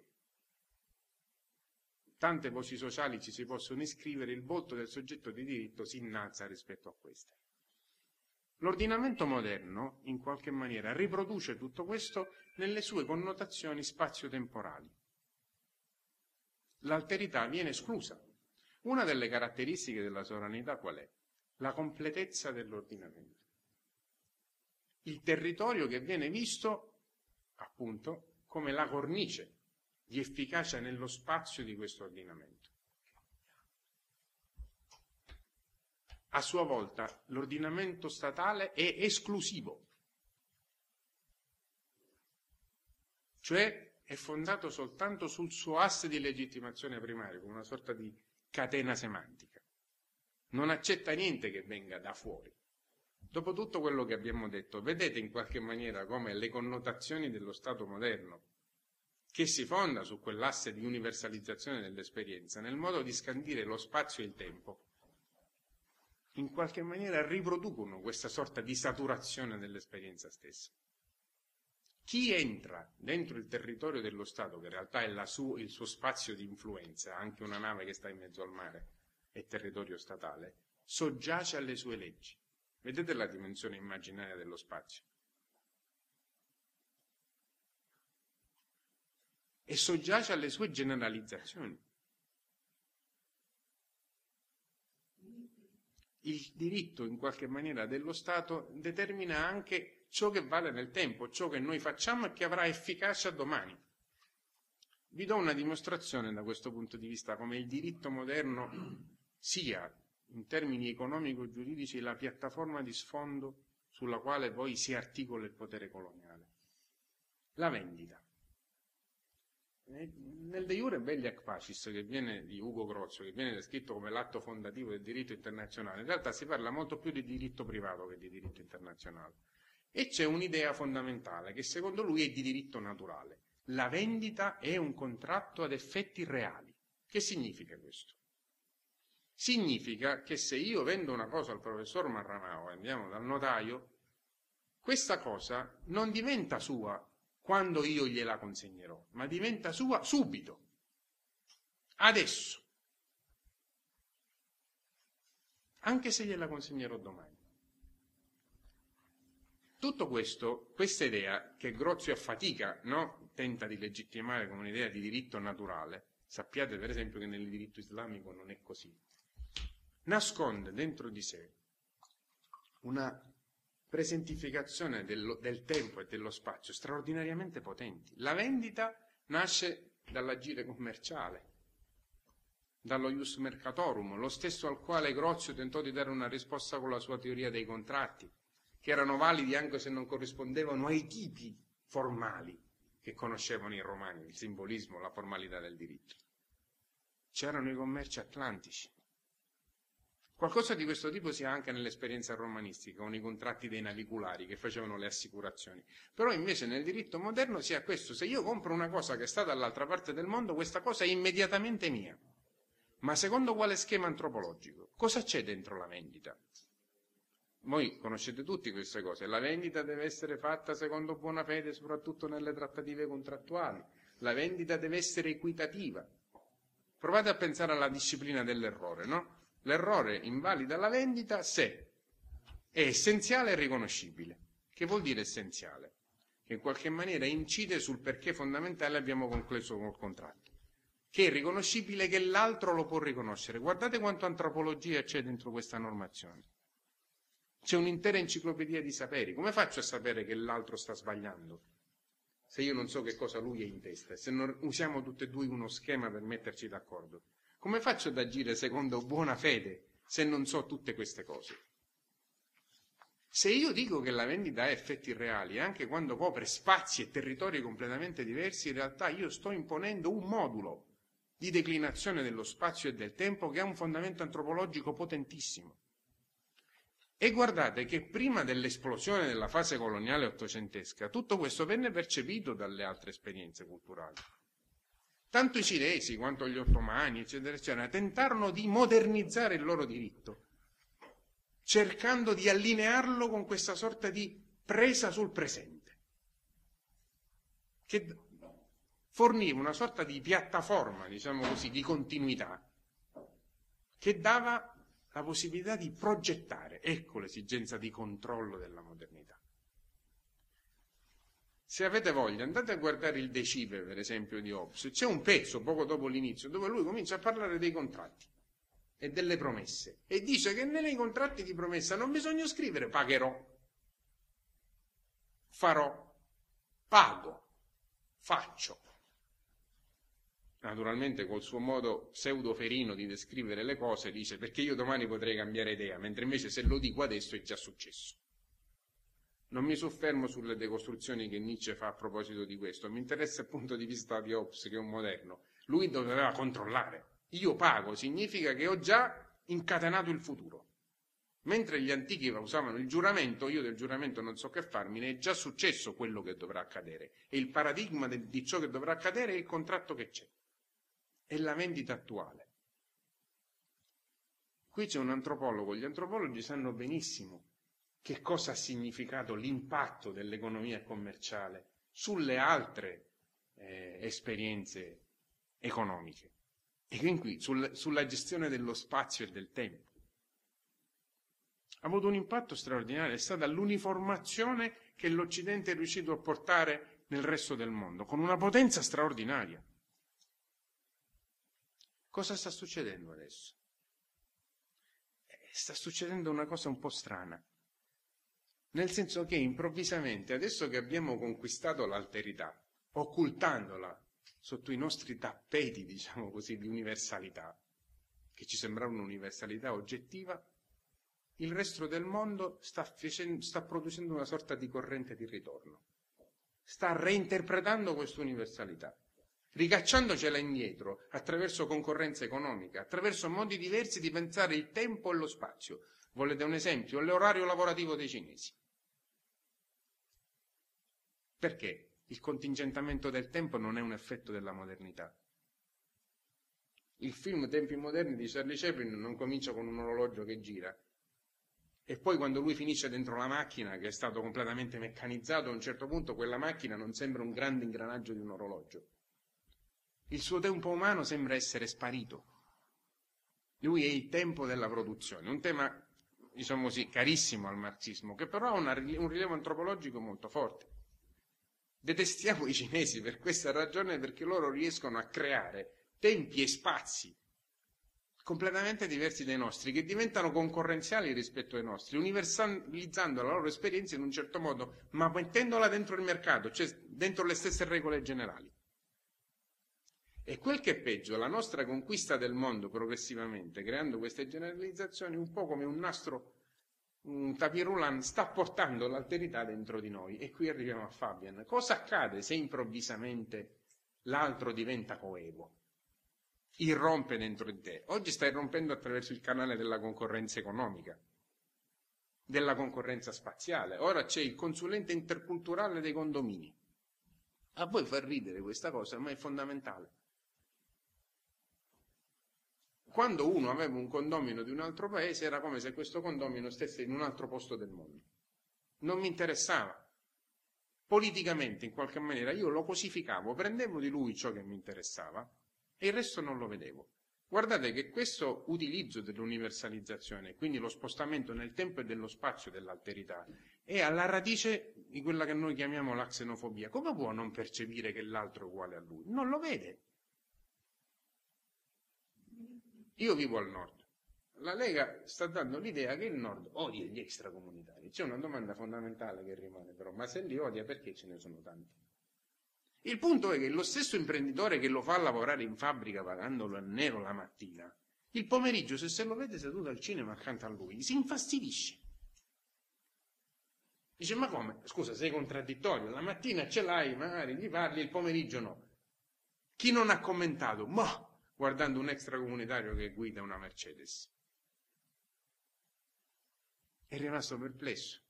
Tante voci sociali ci si possono iscrivere, il volto del soggetto di diritto si innalza rispetto a queste. L'ordinamento moderno, in qualche maniera, riproduce tutto questo nelle sue connotazioni spazio-temporali. L'alterità viene esclusa. Una delle caratteristiche della sovranità qual è? La completezza dell'ordinamento. Il territorio che viene visto, appunto, come la cornice di efficacia nello spazio di questo ordinamento. A sua volta l'ordinamento statale è esclusivo, cioè è fondato soltanto sul suo asse di legittimazione primario, come una sorta di catena semantica. Non accetta niente che venga da fuori. Dopo tutto quello che abbiamo detto, vedete in qualche maniera come le connotazioni dello Stato moderno, che si fonda su quell'asse di universalizzazione dell'esperienza, nel modo di scandire lo spazio e il tempo, in qualche maniera riproducono questa sorta di saturazione dell'esperienza stessa. Chi entra dentro il territorio dello Stato, che in realtà è la su- il suo spazio di influenza, anche una nave che sta in mezzo al mare è territorio statale, soggiace alle sue leggi. Vedete la dimensione immaginaria dello spazio? E soggiace alle sue generalizzazioni. Il diritto, in qualche maniera, dello Stato determina anche ciò che vale nel tempo, ciò che noi facciamo e che avrà efficacia domani. Vi do una dimostrazione da questo punto di vista, come il diritto moderno sia, in termini economico-giuridici, la piattaforma di sfondo sulla quale poi si articola il potere coloniale. La vendita. Nel De Iure Belli Ac Pacis, che viene di Ugo Grozio, che viene descritto come l'atto fondativo del diritto internazionale, in realtà si parla molto più di diritto privato che di diritto internazionale. E c'è un'idea fondamentale che secondo lui è di diritto naturale. La vendita è un contratto ad effetti reali. Che significa questo? Significa che se io vendo una cosa al professor Marramao e andiamo dal notaio, questa cosa non diventa sua quando io gliela consegnerò, ma diventa sua subito, adesso, anche se gliela consegnerò domani. Tutto questo, questa idea, che Grozio a fatica, no, tenta di legittimare come un'idea di diritto naturale, sappiate per esempio che nel diritto islamico non è così, nasconde dentro di sé una presentificazione del, del tempo e dello spazio straordinariamente potenti. La vendita nasce dall'agire commerciale, dallo ius mercatorum, lo stesso al quale Grozio tentò di dare una risposta con la sua teoria dei contratti, che erano validi anche se non corrispondevano ai tipi formali che conoscevano i romani, il simbolismo, la formalità del diritto. C'erano i commerci atlantici. Qualcosa di questo tipo si ha anche nell'esperienza romanistica, con i contratti dei naviculari che facevano le assicurazioni. Però invece nel diritto moderno si ha questo: se io compro una cosa che sta dall'altra parte del mondo, questa cosa è immediatamente mia. Ma secondo quale schema antropologico? Cosa c'è dentro la vendita? Voi conoscete tutti queste cose. La vendita deve essere fatta secondo buona fede, soprattutto nelle trattative contrattuali. La vendita deve essere equitativa. Provate a pensare alla disciplina dell'errore, no? L'errore invalida la vendita se è essenziale e riconoscibile. Che vuol dire essenziale? Che in qualche maniera incide sul perché fondamentale abbiamo concluso col contratto. Che è riconoscibile che l'altro lo può riconoscere. Guardate quanto antropologia c'è dentro questa normazione. C'è un'intera enciclopedia di saperi. Come faccio a sapere che l'altro sta sbagliando? Se io non so che cosa lui ha in testa, se non usiamo tutti e due uno schema per metterci d'accordo. Come faccio ad agire secondo buona fede se non so tutte queste cose? Se io dico che la vendita ha effetti reali, anche quando copre spazi e territori completamente diversi, in realtà io sto imponendo un modulo di declinazione dello spazio e del tempo che ha un fondamento antropologico potentissimo. E guardate che prima dell'esplosione della fase coloniale ottocentesca, tutto questo venne percepito dalle altre esperienze culturali. Tanto i cinesi quanto gli ottomani, eccetera, eccetera, tentarono di modernizzare il loro diritto, cercando di allinearlo con questa sorta di presa sul presente, che forniva una sorta di piattaforma, diciamo così, di continuità, che dava la possibilità di progettare. Ecco l'esigenza di controllo della modernità. Se avete voglia, andate a guardare il De Cive, per esempio, di Hobbes. C'è un pezzo, poco dopo l'inizio, dove lui comincia a parlare dei contratti e delle promesse. E dice che nei contratti di promessa non bisogna scrivere pagherò, farò, pago, faccio. Naturalmente col suo modo pseudo-ferino di descrivere le cose dice perché io domani potrei cambiare idea, mentre invece se lo dico adesso è già successo. Non mi soffermo sulle decostruzioni che Nietzsche fa a proposito di questo, mi interessa il punto di vista di Hobbes, che è un moderno. Lui doveva controllare. Io pago significa che ho già incatenato il futuro. Mentre gli antichi usavano il giuramento, io del giuramento non so che farmi, ne è già successo quello che dovrà accadere. E il paradigma di ciò che dovrà accadere è il contratto che c'è. È la vendita attuale. Qui c'è un antropologo, gli antropologi sanno benissimo che cosa ha significato l'impatto dell'economia commerciale sulle altre eh, esperienze economiche e quindi sul, sulla gestione dello spazio e del tempo. Ha avuto un impatto straordinario, è stata l'uniformazione che l'Occidente è riuscito a portare nel resto del mondo, con una potenza straordinaria. Cosa sta succedendo adesso? Sta succedendo una cosa un po' strana. Nel senso che improvvisamente, adesso che abbiamo conquistato l'alterità, occultandola sotto i nostri tappeti, diciamo così, di universalità, che ci sembrava un'universalità oggettiva, il resto del mondo sta, fecendo, sta producendo una sorta di corrente di ritorno. Sta reinterpretando questa universalità, ricacciandocela indietro attraverso concorrenza economica, attraverso modi diversi di pensare il tempo e lo spazio. Volete un esempio? L'orario lavorativo dei cinesi. Perché? Il contingentamento del tempo non è un effetto della modernità. Il film Tempi moderni di Charlie Chaplin non comincia con un orologio che gira. E poi quando lui finisce dentro la macchina, che è stato completamente meccanizzato, a un certo punto quella macchina non sembra un grande ingranaggio di un orologio. Il suo tempo umano sembra essere sparito. Lui è il tempo della produzione, un tema, diciamo così, carissimo al marxismo, che però ha una, un rilievo antropologico molto forte. Detestiamo i cinesi per questa ragione, perché loro riescono a creare tempi e spazi completamente diversi dai nostri, che diventano concorrenziali rispetto ai nostri, universalizzando la loro esperienza in un certo modo, ma mettendola dentro il mercato, cioè dentro le stesse regole generali. E quel che è peggio, la nostra conquista del mondo progressivamente, creando queste generalizzazioni, un po' come un nastro, un tapirulan, sta portando l'alterità dentro di noi. E qui arriviamo a Fabian. Cosa accade se improvvisamente l'altro diventa coevo? Irrompe dentro di te. Oggi sta irrompendo attraverso il canale della concorrenza economica, della concorrenza spaziale. Ora c'è il consulente interculturale dei condomini. A voi fa ridere questa cosa, ma è fondamentale. Quando uno aveva un condomino di un altro paese era come se questo condomino stesse in un altro posto del mondo. Non mi interessava. Politicamente, in qualche maniera, io lo cosificavo, prendevo di lui ciò che mi interessava e il resto non lo vedevo. Guardate che questo utilizzo dell'universalizzazione, quindi lo spostamento nel tempo e dello spazio dell'alterità, è alla radice di quella che noi chiamiamo la xenofobia. Come può non percepire che l'altro è uguale a lui? Non lo vede. Io vivo al nord. La Lega sta dando l'idea che il nord odia gli extracomunitari. C'è una domanda fondamentale che rimane però, ma se li odia perché ce ne sono tanti? Il punto è che lo stesso imprenditore che lo fa lavorare in fabbrica pagandolo a nero la mattina, il pomeriggio se se lo vede seduto al cinema accanto a lui, si infastidisce. Dice, ma come? Scusa, sei contraddittorio, la mattina ce l'hai, magari gli parli, il pomeriggio no. Chi non ha commentato? Ma guardando un extracomunitario che guida una Mercedes. È rimasto perplesso.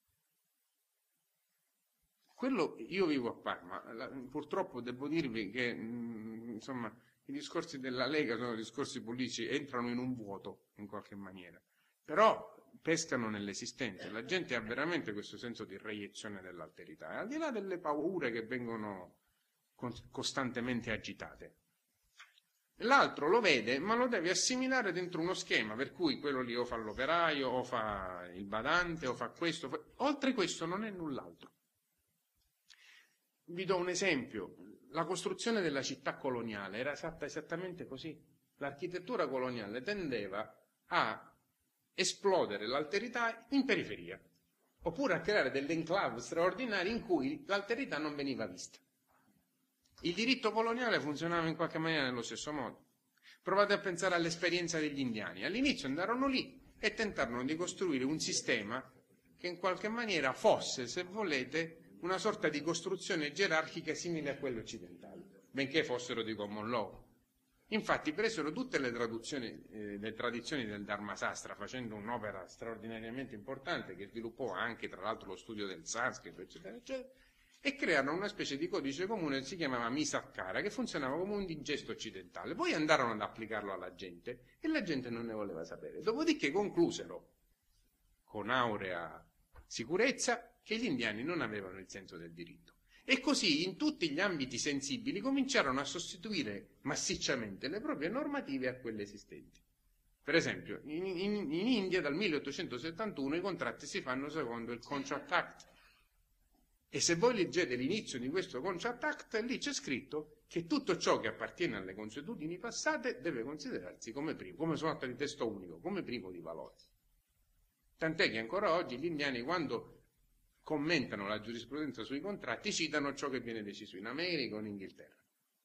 Quello, io vivo a Parma, la, purtroppo devo dirvi che mh, insomma i discorsi della Lega sono discorsi politici, entrano in un vuoto in qualche maniera, però pescano nell'esistente. La gente ha veramente questo senso di reiezione dell'alterità, al di là delle paure che vengono con, costantemente agitate. L'altro lo vede, ma lo deve assimilare dentro uno schema, per cui quello lì o fa l'operaio, o fa il badante, o fa questo, fa... oltre questo non è null'altro. Vi do un esempio, la costruzione della città coloniale era fatta esattamente così. L'architettura coloniale tendeva a esplodere l'alterità in periferia, oppure a creare delle enclave straordinarie in cui l'alterità non veniva vista. Il diritto coloniale funzionava in qualche maniera nello stesso modo. Provate a pensare all'esperienza degli indiani. All'inizio andarono lì e tentarono di costruire un sistema che in qualche maniera fosse, se volete, una sorta di costruzione gerarchica simile a quella occidentale, benché fossero di common law. Infatti presero tutte le, traduzioni, eh, le tradizioni del Dharmasastra, facendo un'opera straordinariamente importante che sviluppò anche tra l'altro lo studio del sanscrito, eccetera, eccetera, e crearono una specie di codice comune che si chiamava Misakkara, che funzionava come un digesto occidentale. Poi andarono ad applicarlo alla gente e la gente non ne voleva sapere. Dopodiché conclusero, con aurea sicurezza, che gli indiani non avevano il senso del diritto. E così in tutti gli ambiti sensibili cominciarono a sostituire massicciamente le proprie normative a quelle esistenti. Per esempio, in, in, in India dal milleottocentosettantuno i contratti si fanno secondo il Contract Act. E se voi leggete l'inizio di questo Contract Act, lì c'è scritto che tutto ciò che appartiene alle consuetudini passate deve considerarsi come primo, come sorta di testo unico, come primo di valore. Tant'è che ancora oggi gli indiani, quando commentano la giurisprudenza sui contratti, citano ciò che viene deciso in America o in Inghilterra,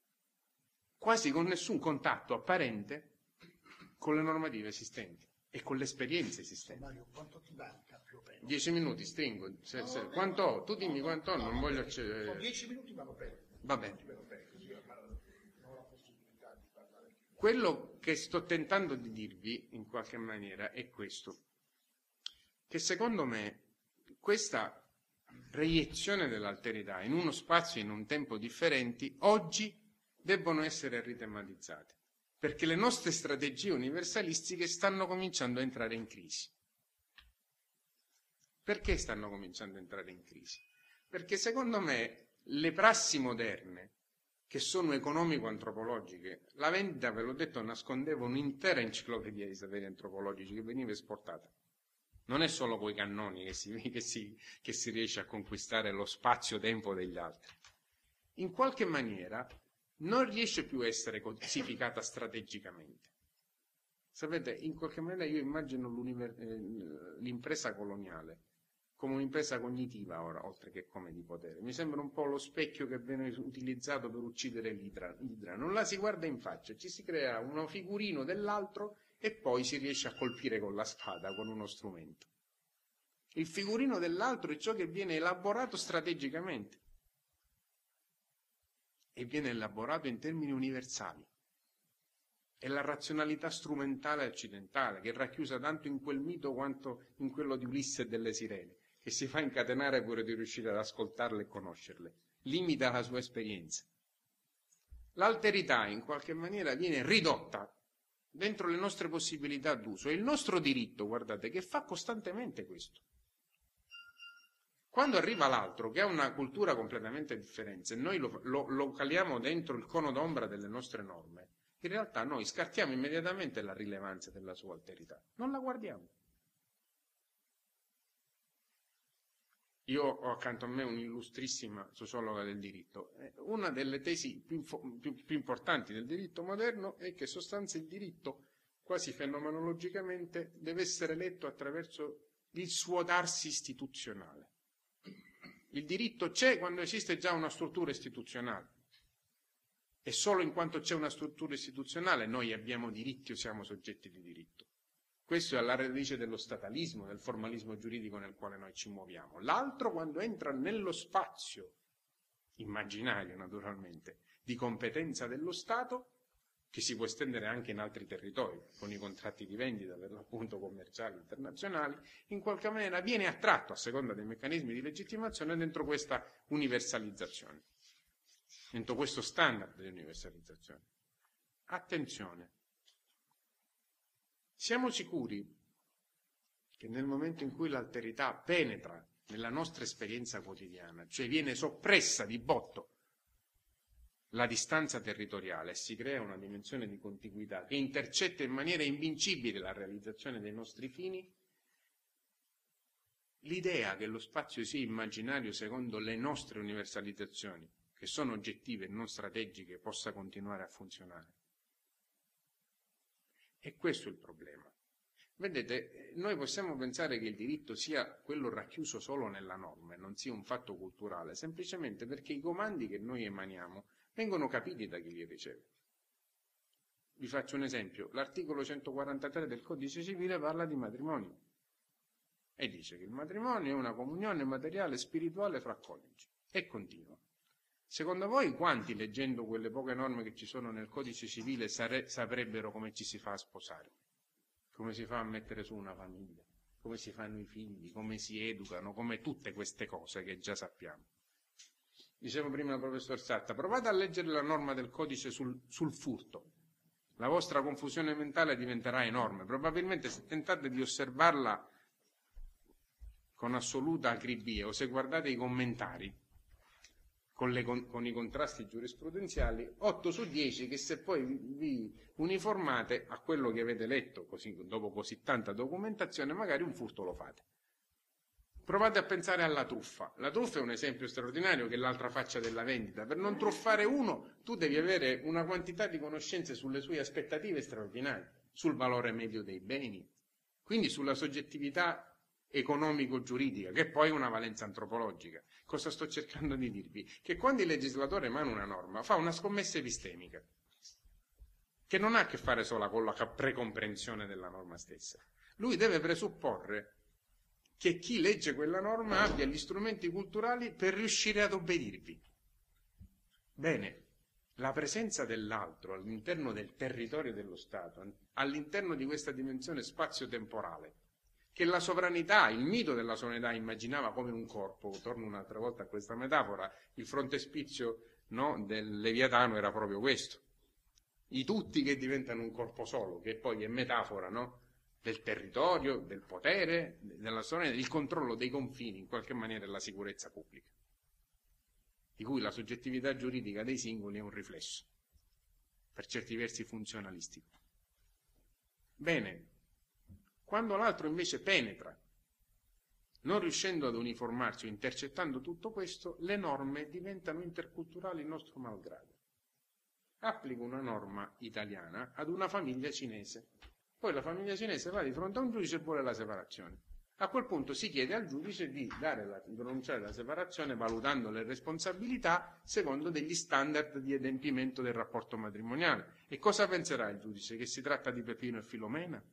quasi con nessun contatto apparente con le normative esistenti e con le esperienze esistenti. Mario, quanto ti manca più o meno? Dieci minuti, stringo. Se, No, se, no, quanto no, ho? Tu dimmi no, quanto ho, no, non no, voglio no, accedere. no, dieci minuti vanno bene. Va bene. Vanno bene, così non ho la possibilità di parlare. Quello che sto tentando di dirvi, in qualche maniera, è questo. Che secondo me questa reiezione dell'alterità in uno spazio e in un tempo differenti oggi debbono essere ritematizzate, perché le nostre strategie universalistiche stanno cominciando a entrare in crisi. Perché stanno cominciando a entrare in crisi? Perché secondo me le prassi moderne, che sono economico-antropologiche, la vendita, ve l'ho detto, nascondeva un'intera enciclopedia di saperi antropologici che veniva esportata. Non è solo coi cannoni che si, che, si, che si riesce a conquistare lo spazio-tempo degli altri. In qualche maniera non riesce più a essere codificata strategicamente. Sapete, in qualche maniera io immagino l'impresa coloniale come un'impresa cognitiva ora, oltre che come di potere. Mi sembra un po' lo specchio che viene utilizzato per uccidere l'idra. Non la si guarda in faccia, ci si crea uno figurino dell'altro e poi si riesce a colpire con la spada, con uno strumento. Il figurino dell'altro è ciò che viene elaborato strategicamente e viene elaborato in termini universali. È la razionalità strumentale occidentale, che è racchiusa tanto in quel mito quanto in quello di Ulisse e delle sirene, che si fa incatenare pure di riuscire ad ascoltarle e conoscerle. Limita la sua esperienza. L'alterità, in qualche maniera, viene ridotta dentro le nostre possibilità d'uso. È il nostro diritto, guardate, che fa costantemente questo. Quando arriva l'altro, che ha una cultura completamente differente, noi lo, lo, lo caliamo dentro il cono d'ombra delle nostre norme, in realtà noi scartiamo immediatamente la rilevanza della sua alterità, non la guardiamo. Io ho accanto a me un'illustrissima sociologa del diritto. Una delle tesi più, più, più importanti del diritto moderno è che in sostanza il diritto, quasi fenomenologicamente, deve essere letto attraverso il suo darsi istituzionale. Il diritto c'è quando esiste già una struttura istituzionale. E solo in quanto c'è una struttura istituzionale noi abbiamo diritti o siamo soggetti di diritto. Questo è alla radice dello statalismo, del formalismo giuridico nel quale noi ci muoviamo. L'altro quando entra nello spazio, immaginario naturalmente, di competenza dello Stato, che si può estendere anche in altri territori, con i contratti di vendita, per l'appunto commerciali internazionali, in qualche maniera viene attratto, a seconda dei meccanismi di legittimazione, dentro questa universalizzazione, dentro questo standard di universalizzazione. Attenzione! Siamo sicuri che nel momento in cui l'alterità penetra nella nostra esperienza quotidiana, cioè viene soppressa di botto la distanza territoriale e si crea una dimensione di contiguità che intercetta in maniera invincibile la realizzazione dei nostri fini, l'idea che lo spazio sia immaginario secondo le nostre universalizzazioni, che sono oggettive e non strategiche, possa continuare a funzionare. E questo è il problema. Vedete, noi possiamo pensare che il diritto sia quello racchiuso solo nella norma e non sia un fatto culturale, semplicemente perché i comandi che noi emaniamo vengono capiti da chi li riceve. Vi faccio un esempio. L'articolo centoquarantatré del Codice Civile parla di matrimonio e dice che il matrimonio è una comunione materiale e spirituale fra coniugi. E continua. Secondo voi quanti, leggendo quelle poche norme che ci sono nel Codice Civile, sare- saprebbero come ci si fa a sposare? Come si fa a mettere su una famiglia? Come si fanno i figli? Come si educano? Come tutte queste cose che già sappiamo. Dicevo prima al professor Satta, provate a leggere la norma del codice sul, sul furto. La vostra confusione mentale diventerà enorme. Probabilmente se tentate di osservarla con assoluta acribia o se guardate i commentari con, le, con, con i contrasti giurisprudenziali, otto su dieci che se poi vi uniformate a quello che avete letto così, dopo così tanta documentazione, magari un furto lo fate. Provate a pensare alla truffa. La truffa è un esempio straordinario che è l'altra faccia della vendita. Per non truffare uno, tu devi avere una quantità di conoscenze sulle sue aspettative straordinarie, sul valore medio dei beni, quindi sulla soggettività economico-giuridica, che poi è una valenza antropologica. Cosa sto cercando di dirvi? Che quando il legislatore emana una norma, fa una scommessa epistemica, che non ha a che fare solo con la precomprensione della norma stessa. Lui deve presupporre che chi legge quella norma abbia gli strumenti culturali per riuscire ad obbedirvi. Bene, la presenza dell'altro all'interno del territorio dello Stato, all'interno di questa dimensione spazio-temporale, che la sovranità, il mito della sovranità immaginava come un corpo, torno un'altra volta a questa metafora, il frontespizio, no, del Leviatano era proprio questo. I tutti che diventano un corpo solo, che poi è metafora, no? Del territorio, del potere, della sovranità, il controllo dei confini, in qualche maniera la sicurezza pubblica, di cui la soggettività giuridica dei singoli è un riflesso, per certi versi funzionalistico. Bene, quando l'altro invece penetra, non riuscendo ad uniformarsi o intercettando tutto questo, le norme diventano interculturali nostro malgrado. Applico una norma italiana ad una famiglia cinese. Poi la famiglia cinese va di fronte a un giudice e vuole la separazione. A quel punto si chiede al giudice di, dare la, di pronunciare la separazione valutando le responsabilità secondo degli standard di adempimento del rapporto matrimoniale. E cosa penserà il giudice? Che si tratta di Peppino e Filomena?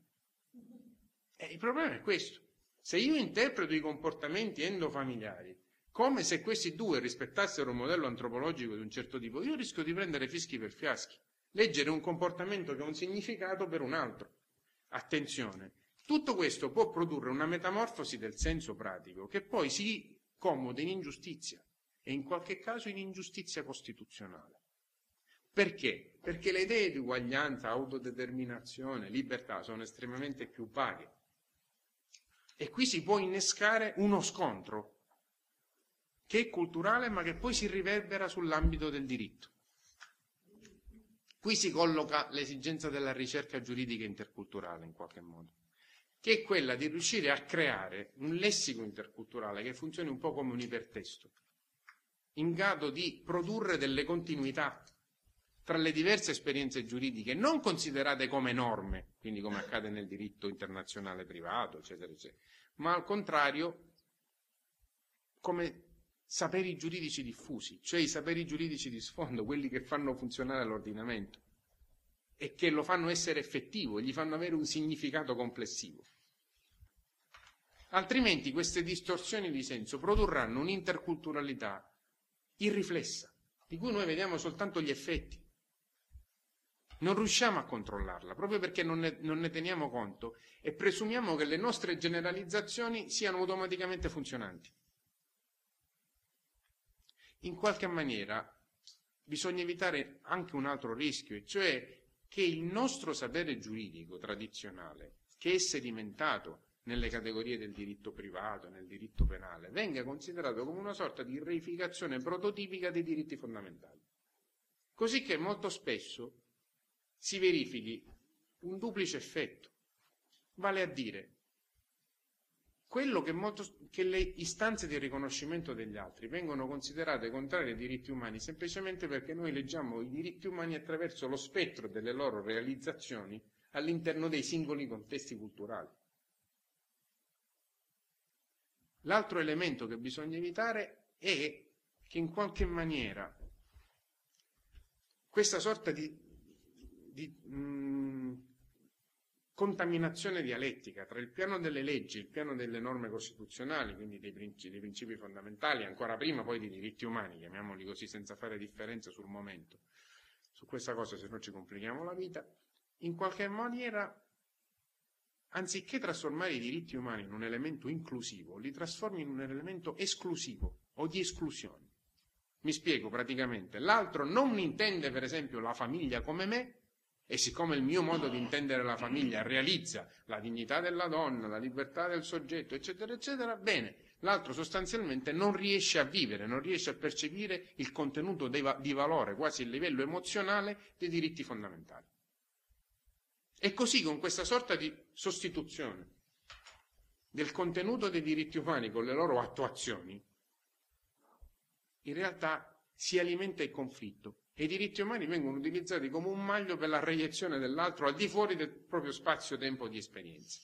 E il problema è questo. Se io interpreto i comportamenti endofamiliari come se questi due rispettassero un modello antropologico di un certo tipo, io rischio di prendere fischi per fiaschi, leggere un comportamento che ha un significato per un altro. Attenzione, tutto questo può produrre una metamorfosi del senso pratico che poi si comoda in ingiustizia e in qualche caso in ingiustizia costituzionale. Perché? Perché le idee di uguaglianza, autodeterminazione, libertà sono estremamente più varie. E qui si può innescare uno scontro che è culturale ma che poi si riverbera sull'ambito del diritto. Qui si colloca l'esigenza della ricerca giuridica interculturale in qualche modo, che è quella di riuscire a creare un lessico interculturale che funzioni un po' come un ipertesto, in grado di produrre delle continuità tra le diverse esperienze giuridiche, non considerate come norme, quindi come accade nel diritto internazionale privato, eccetera, eccetera, ma al contrario come saperi giuridici diffusi, cioè i saperi giuridici di sfondo, quelli che fanno funzionare l'ordinamento e che lo fanno essere effettivo, gli fanno avere un significato complessivo. Altrimenti queste distorsioni di senso produrranno un'interculturalità irriflessa, di cui noi vediamo soltanto gli effetti. Non riusciamo a controllarla, proprio perché non ne, non ne teniamo conto e presumiamo che le nostre generalizzazioni siano automaticamente funzionanti. In qualche maniera bisogna evitare anche un altro rischio, e cioè che il nostro sapere giuridico tradizionale, che è sedimentato nelle categorie del diritto privato, nel diritto penale, venga considerato come una sorta di reificazione prototipica dei diritti fondamentali. Così che molto spesso si verifichi un duplice effetto, vale a dire quello che, molto, che le istanze di riconoscimento degli altri vengono considerate contrarie ai diritti umani semplicemente perché noi leggiamo i diritti umani attraverso lo spettro delle loro realizzazioni all'interno dei singoli contesti culturali. L'altro elemento che bisogna evitare è che in qualche maniera questa sorta di di mh, contaminazione dialettica tra il piano delle leggi, il piano delle norme costituzionali, quindi dei principi, dei principi fondamentali, ancora prima poi dei diritti umani, chiamiamoli così senza fare differenza sul momento, su questa cosa se no ci complichiamo la vita, in qualche maniera, anziché trasformare i diritti umani in un elemento inclusivo, li trasformi in un elemento esclusivo o di esclusione. Mi spiego praticamente, l'altro non intende per esempio la famiglia come me, e siccome il mio modo di intendere la famiglia realizza la dignità della donna, la libertà del soggetto, eccetera, eccetera, bene, l'altro sostanzialmente non riesce a vivere, non riesce a percepire il contenuto di valore, quasi a livello emozionale, dei diritti fondamentali. E così, con questa sorta di sostituzione del contenuto dei diritti umani con le loro attuazioni, in realtà si alimenta il conflitto. E i diritti umani vengono utilizzati come un maglio per la reiezione dell'altro al di fuori del proprio spazio-tempo di esperienza.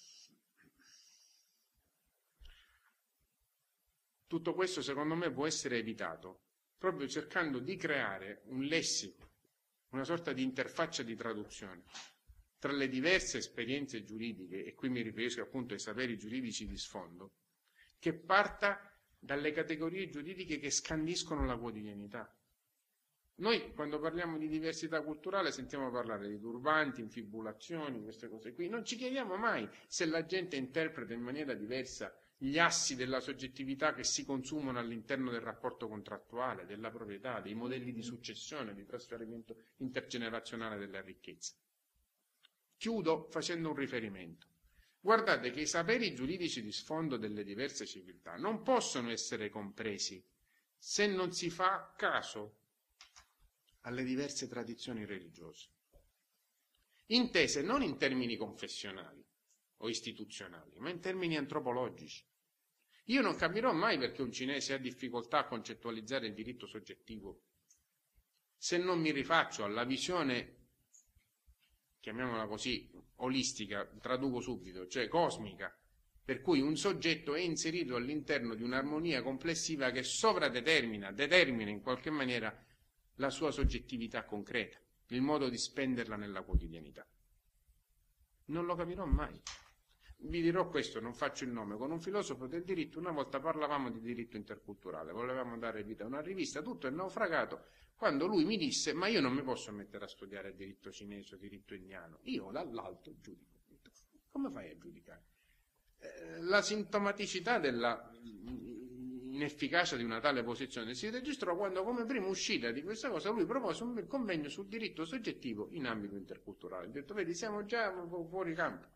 Tutto questo, secondo me, può essere evitato proprio cercando di creare un lessico, una sorta di interfaccia di traduzione tra le diverse esperienze giuridiche, e qui mi riferisco appunto ai saperi giuridici di sfondo, che parta dalle categorie giuridiche che scandiscono la quotidianità. Noi quando parliamo di diversità culturale sentiamo parlare di turbanti, infibulazioni, queste cose qui. Non ci chiediamo mai se la gente interpreta in maniera diversa gli assi della soggettività che si consumano all'interno del rapporto contrattuale, della proprietà, dei modelli di successione, di trasferimento intergenerazionale della ricchezza. Chiudo facendo un riferimento. Guardate che i saperi giuridici di sfondo delle diverse civiltà non possono essere compresi se non si fa caso alle diverse tradizioni religiose, intese non in termini confessionali o istituzionali, ma in termini antropologici. Io non capirò mai perché un cinese ha difficoltà a concettualizzare il diritto soggettivo se non mi rifaccio alla visione, chiamiamola così, olistica, traduco subito, cioè cosmica, per cui un soggetto è inserito all'interno di un'armonia complessiva che sovradetermina, determina in qualche maniera la sua soggettività concreta, il modo di spenderla nella quotidianità. Non lo capirò mai. Vi dirò questo, non faccio il nome, con un filosofo del diritto una volta parlavamo di diritto interculturale, volevamo dare vita a una rivista, tutto è naufragato quando lui mi disse: ma io non mi posso mettere a studiare diritto cinese o diritto indiano, io dall'alto giudico. Come fai a giudicare? Eh, la sintomaticità della inefficacia di una tale posizione si registrò quando, come prima uscita di questa cosa, lui propose un convegno sul diritto soggettivo in ambito interculturale. Ha detto: vedi, siamo già fuori campo.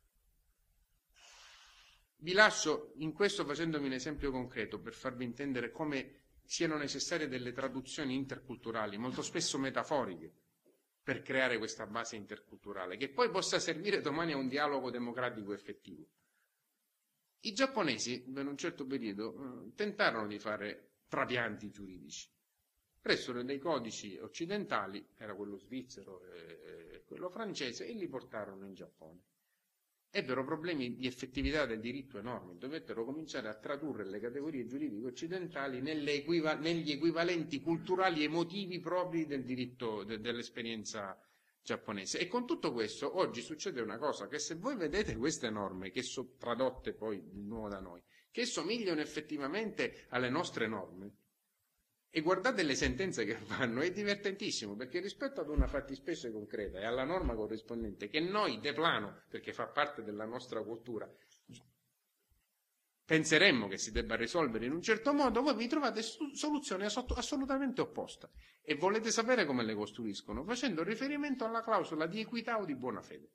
Vi lascio in questo facendovi un esempio concreto per farvi intendere come siano necessarie delle traduzioni interculturali, molto spesso metaforiche, per creare questa base interculturale, che poi possa servire domani a un dialogo democratico effettivo. I giapponesi, per un certo periodo, tentarono di fare trapianti giuridici. Presero dei codici occidentali, era quello svizzero e quello francese, e li portarono in Giappone. Ebbero problemi di effettività del diritto enormi, dovettero cominciare a tradurre le categorie giuridiche occidentali nelle equiva- negli equivalenti culturali e emotivi propri del diritto, de- dell'esperienza giapponese. E con tutto questo oggi succede una cosa, che se voi vedete queste norme, che sono tradotte poi di nuovo da noi, che somigliano effettivamente alle nostre norme, e guardate le sentenze che fanno, è divertentissimo, perché rispetto ad una fattispecie concreta e alla norma corrispondente, che noi de plano, perché fa parte della nostra cultura, penseremmo che si debba risolvere in un certo modo, voi vi trovate soluzioni assolutamente opposte. E volete sapere come le costruiscono? Facendo riferimento alla clausola di equità o di buona fede.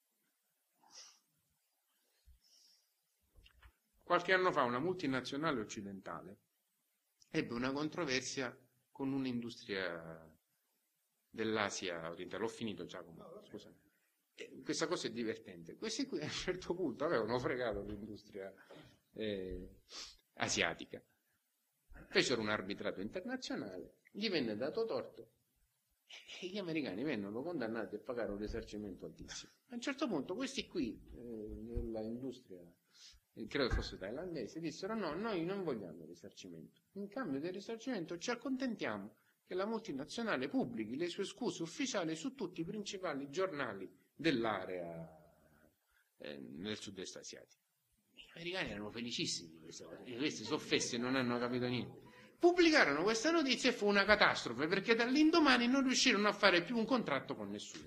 Qualche anno fa una multinazionale occidentale ebbe una controversia con un'industria dell'Asia orientale. L'ho finito, Giacomo, scusami. E questa cosa è divertente. Questi qui a un certo punto avevano fregato l'industria eh, asiatica. Fecero un arbitrato internazionale, gli venne dato torto e gli americani vennero condannati a pagare un risarcimento altissimo. A un certo punto questi qui, eh, nell'industria, credo fosse thailandese, dissero no, noi non vogliamo risarcimento. In cambio del risarcimento ci accontentiamo che la multinazionale pubblichi le sue scuse ufficiali su tutti i principali giornali dell'area eh, nel sud-est asiatico. Gli americani erano felicissimi di questa cosa, e questi sono fessi e non hanno capito niente. Pubblicarono questa notizia e fu una catastrofe, perché dall'indomani non riuscirono a fare più un contratto con nessuno.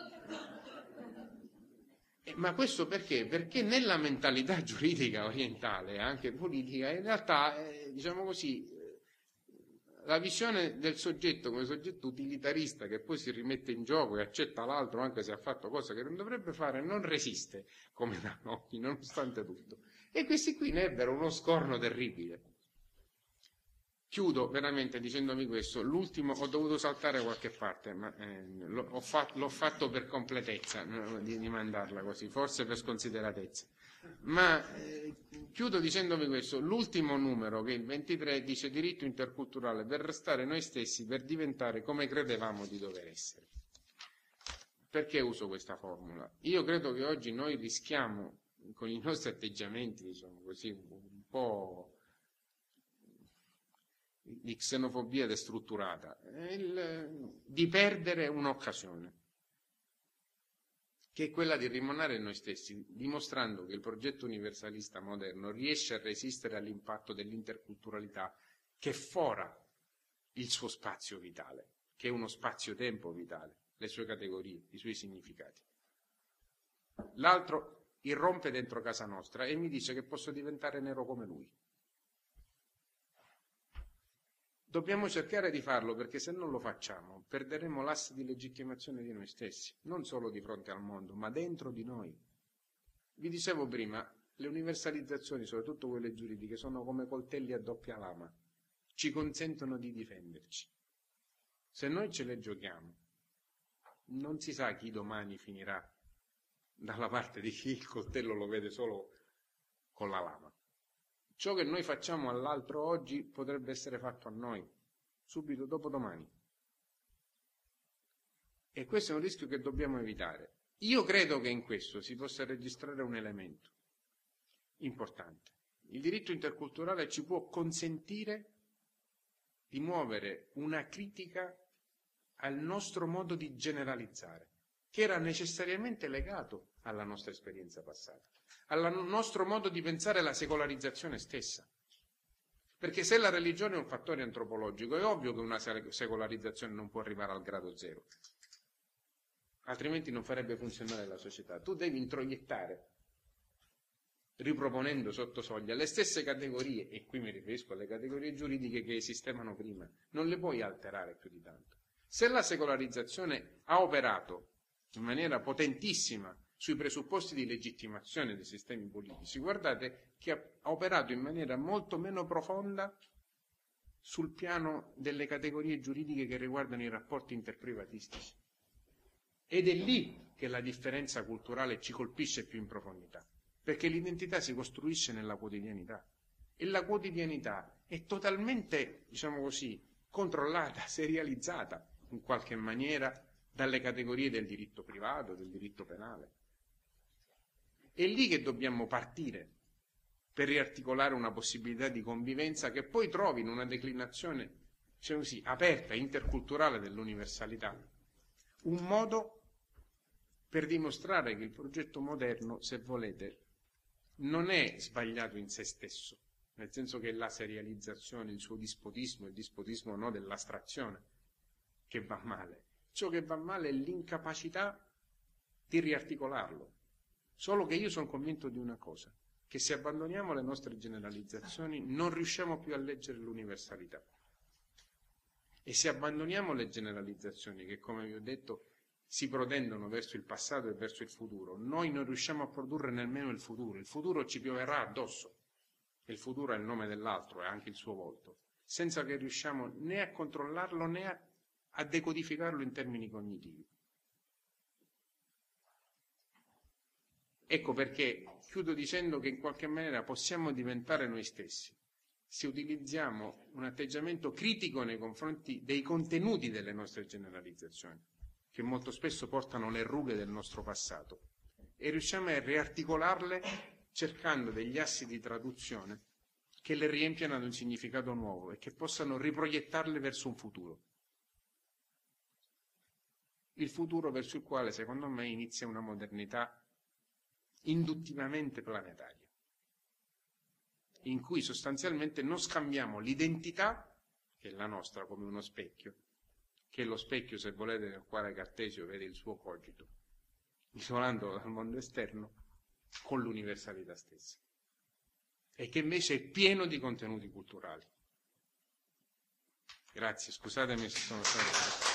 Ma questo perché? Perché nella mentalità giuridica orientale, anche politica, in realtà, eh, diciamo così, eh, la visione del soggetto come soggetto utilitarista che poi si rimette in gioco e accetta l'altro anche se ha fatto cose che non dovrebbe fare, non resiste come da noi, nonostante tutto. E questi qui ne ebbero uno scorno terribile. Chiudo veramente dicendovi questo, l'ultimo, ho dovuto saltare qualche parte, ma eh, l'ho, ho fatto, l'ho fatto per completezza no, di, di mandarla così, forse per sconsideratezza. Ma eh, chiudo dicendovi questo, l'ultimo numero, che è il ventitré, dice diritto interculturale per restare noi stessi, per diventare come credevamo di dover essere. Perché uso questa formula? Io credo che oggi noi rischiamo, con i nostri atteggiamenti, diciamo così, un po' di xenofobia destrutturata, il, di perdere un'occasione, che è quella di rimanere noi stessi, dimostrando che il progetto universalista moderno riesce a resistere all'impatto dell'interculturalità che fora il suo spazio vitale, che è uno spazio-tempo vitale, le sue categorie, i suoi significati. L'altro irrompe dentro casa nostra e mi dice che posso diventare nero come lui. Dobbiamo cercare di farlo, perché se non lo facciamo perderemo l'asse di legittimazione di noi stessi, non solo di fronte al mondo, ma dentro di noi. Vi dicevo prima, le universalizzazioni, soprattutto quelle giuridiche, sono come coltelli a doppia lama, ci consentono di difenderci. Se noi ce le giochiamo, non si sa chi domani finirà dalla parte di chi il coltello lo vede solo con la lama. Ciò che noi facciamo all'altro oggi potrebbe essere fatto a noi, subito dopo domani. E questo è un rischio che dobbiamo evitare. Io credo che in questo si possa registrare un elemento importante. Il diritto interculturale ci può consentire di muovere una critica al nostro modo di generalizzare, che era necessariamente legato alla nostra esperienza passata, al nostro modo di pensare la secolarizzazione stessa. Perché se la religione è un fattore antropologico, è ovvio che una secolarizzazione non può arrivare al grado zero, altrimenti non farebbe funzionare la società. Tu devi introiettare, riproponendo sotto soglia le stesse categorie, e qui mi riferisco alle categorie giuridiche che esistevano prima, non le puoi alterare più di tanto. Se la secolarizzazione ha operato in maniera potentissima sui presupposti di legittimazione dei sistemi politici, guardate che ha operato in maniera molto meno profonda sul piano delle categorie giuridiche che riguardano i rapporti interprivatistici. Ed è lì che la differenza culturale ci colpisce più in profondità, perché l'identità si costruisce nella quotidianità e la quotidianità è totalmente, diciamo così, controllata, serializzata in qualche maniera dalle categorie del diritto privato, del diritto penale. È lì che dobbiamo partire per riarticolare una possibilità di convivenza che poi trovi in una declinazione, diciamo così, aperta, interculturale dell'universalità, un modo per dimostrare che il progetto moderno, se volete, non è sbagliato in se stesso, nel senso che è la serializzazione, il suo dispotismo, il dispotismo no dell'astrazione, che va male. Ciò che va male è l'incapacità di riarticolarlo. Solo che io sono convinto di una cosa, che se abbandoniamo le nostre generalizzazioni non riusciamo più a leggere l'universalità. E se abbandoniamo le generalizzazioni, che come vi ho detto si protendono verso il passato e verso il futuro, noi non riusciamo a produrre nemmeno il futuro. Il futuro ci pioverà addosso. Il futuro è il nome dell'altro, è anche il suo volto, senza che riusciamo né a controllarlo né a, a decodificarlo in termini cognitivi. Ecco perché chiudo dicendo che in qualche maniera possiamo diventare noi stessi se utilizziamo un atteggiamento critico nei confronti dei contenuti delle nostre generalizzazioni, che molto spesso portano le rughe del nostro passato, e riusciamo a riarticolarle cercando degli assi di traduzione che le riempiano di un significato nuovo e che possano riproiettarle verso un futuro. Il futuro verso il quale, secondo me, inizia una modernità induttivamente planetaria, in cui sostanzialmente non scambiamo l'identità, che è la nostra, come uno specchio, che è lo specchio, se volete, nel quale Cartesio vede il suo cogito, isolandolo dal mondo esterno, con l'universalità stessa, e che invece è pieno di contenuti culturali. Grazie, scusatemi se sono stato...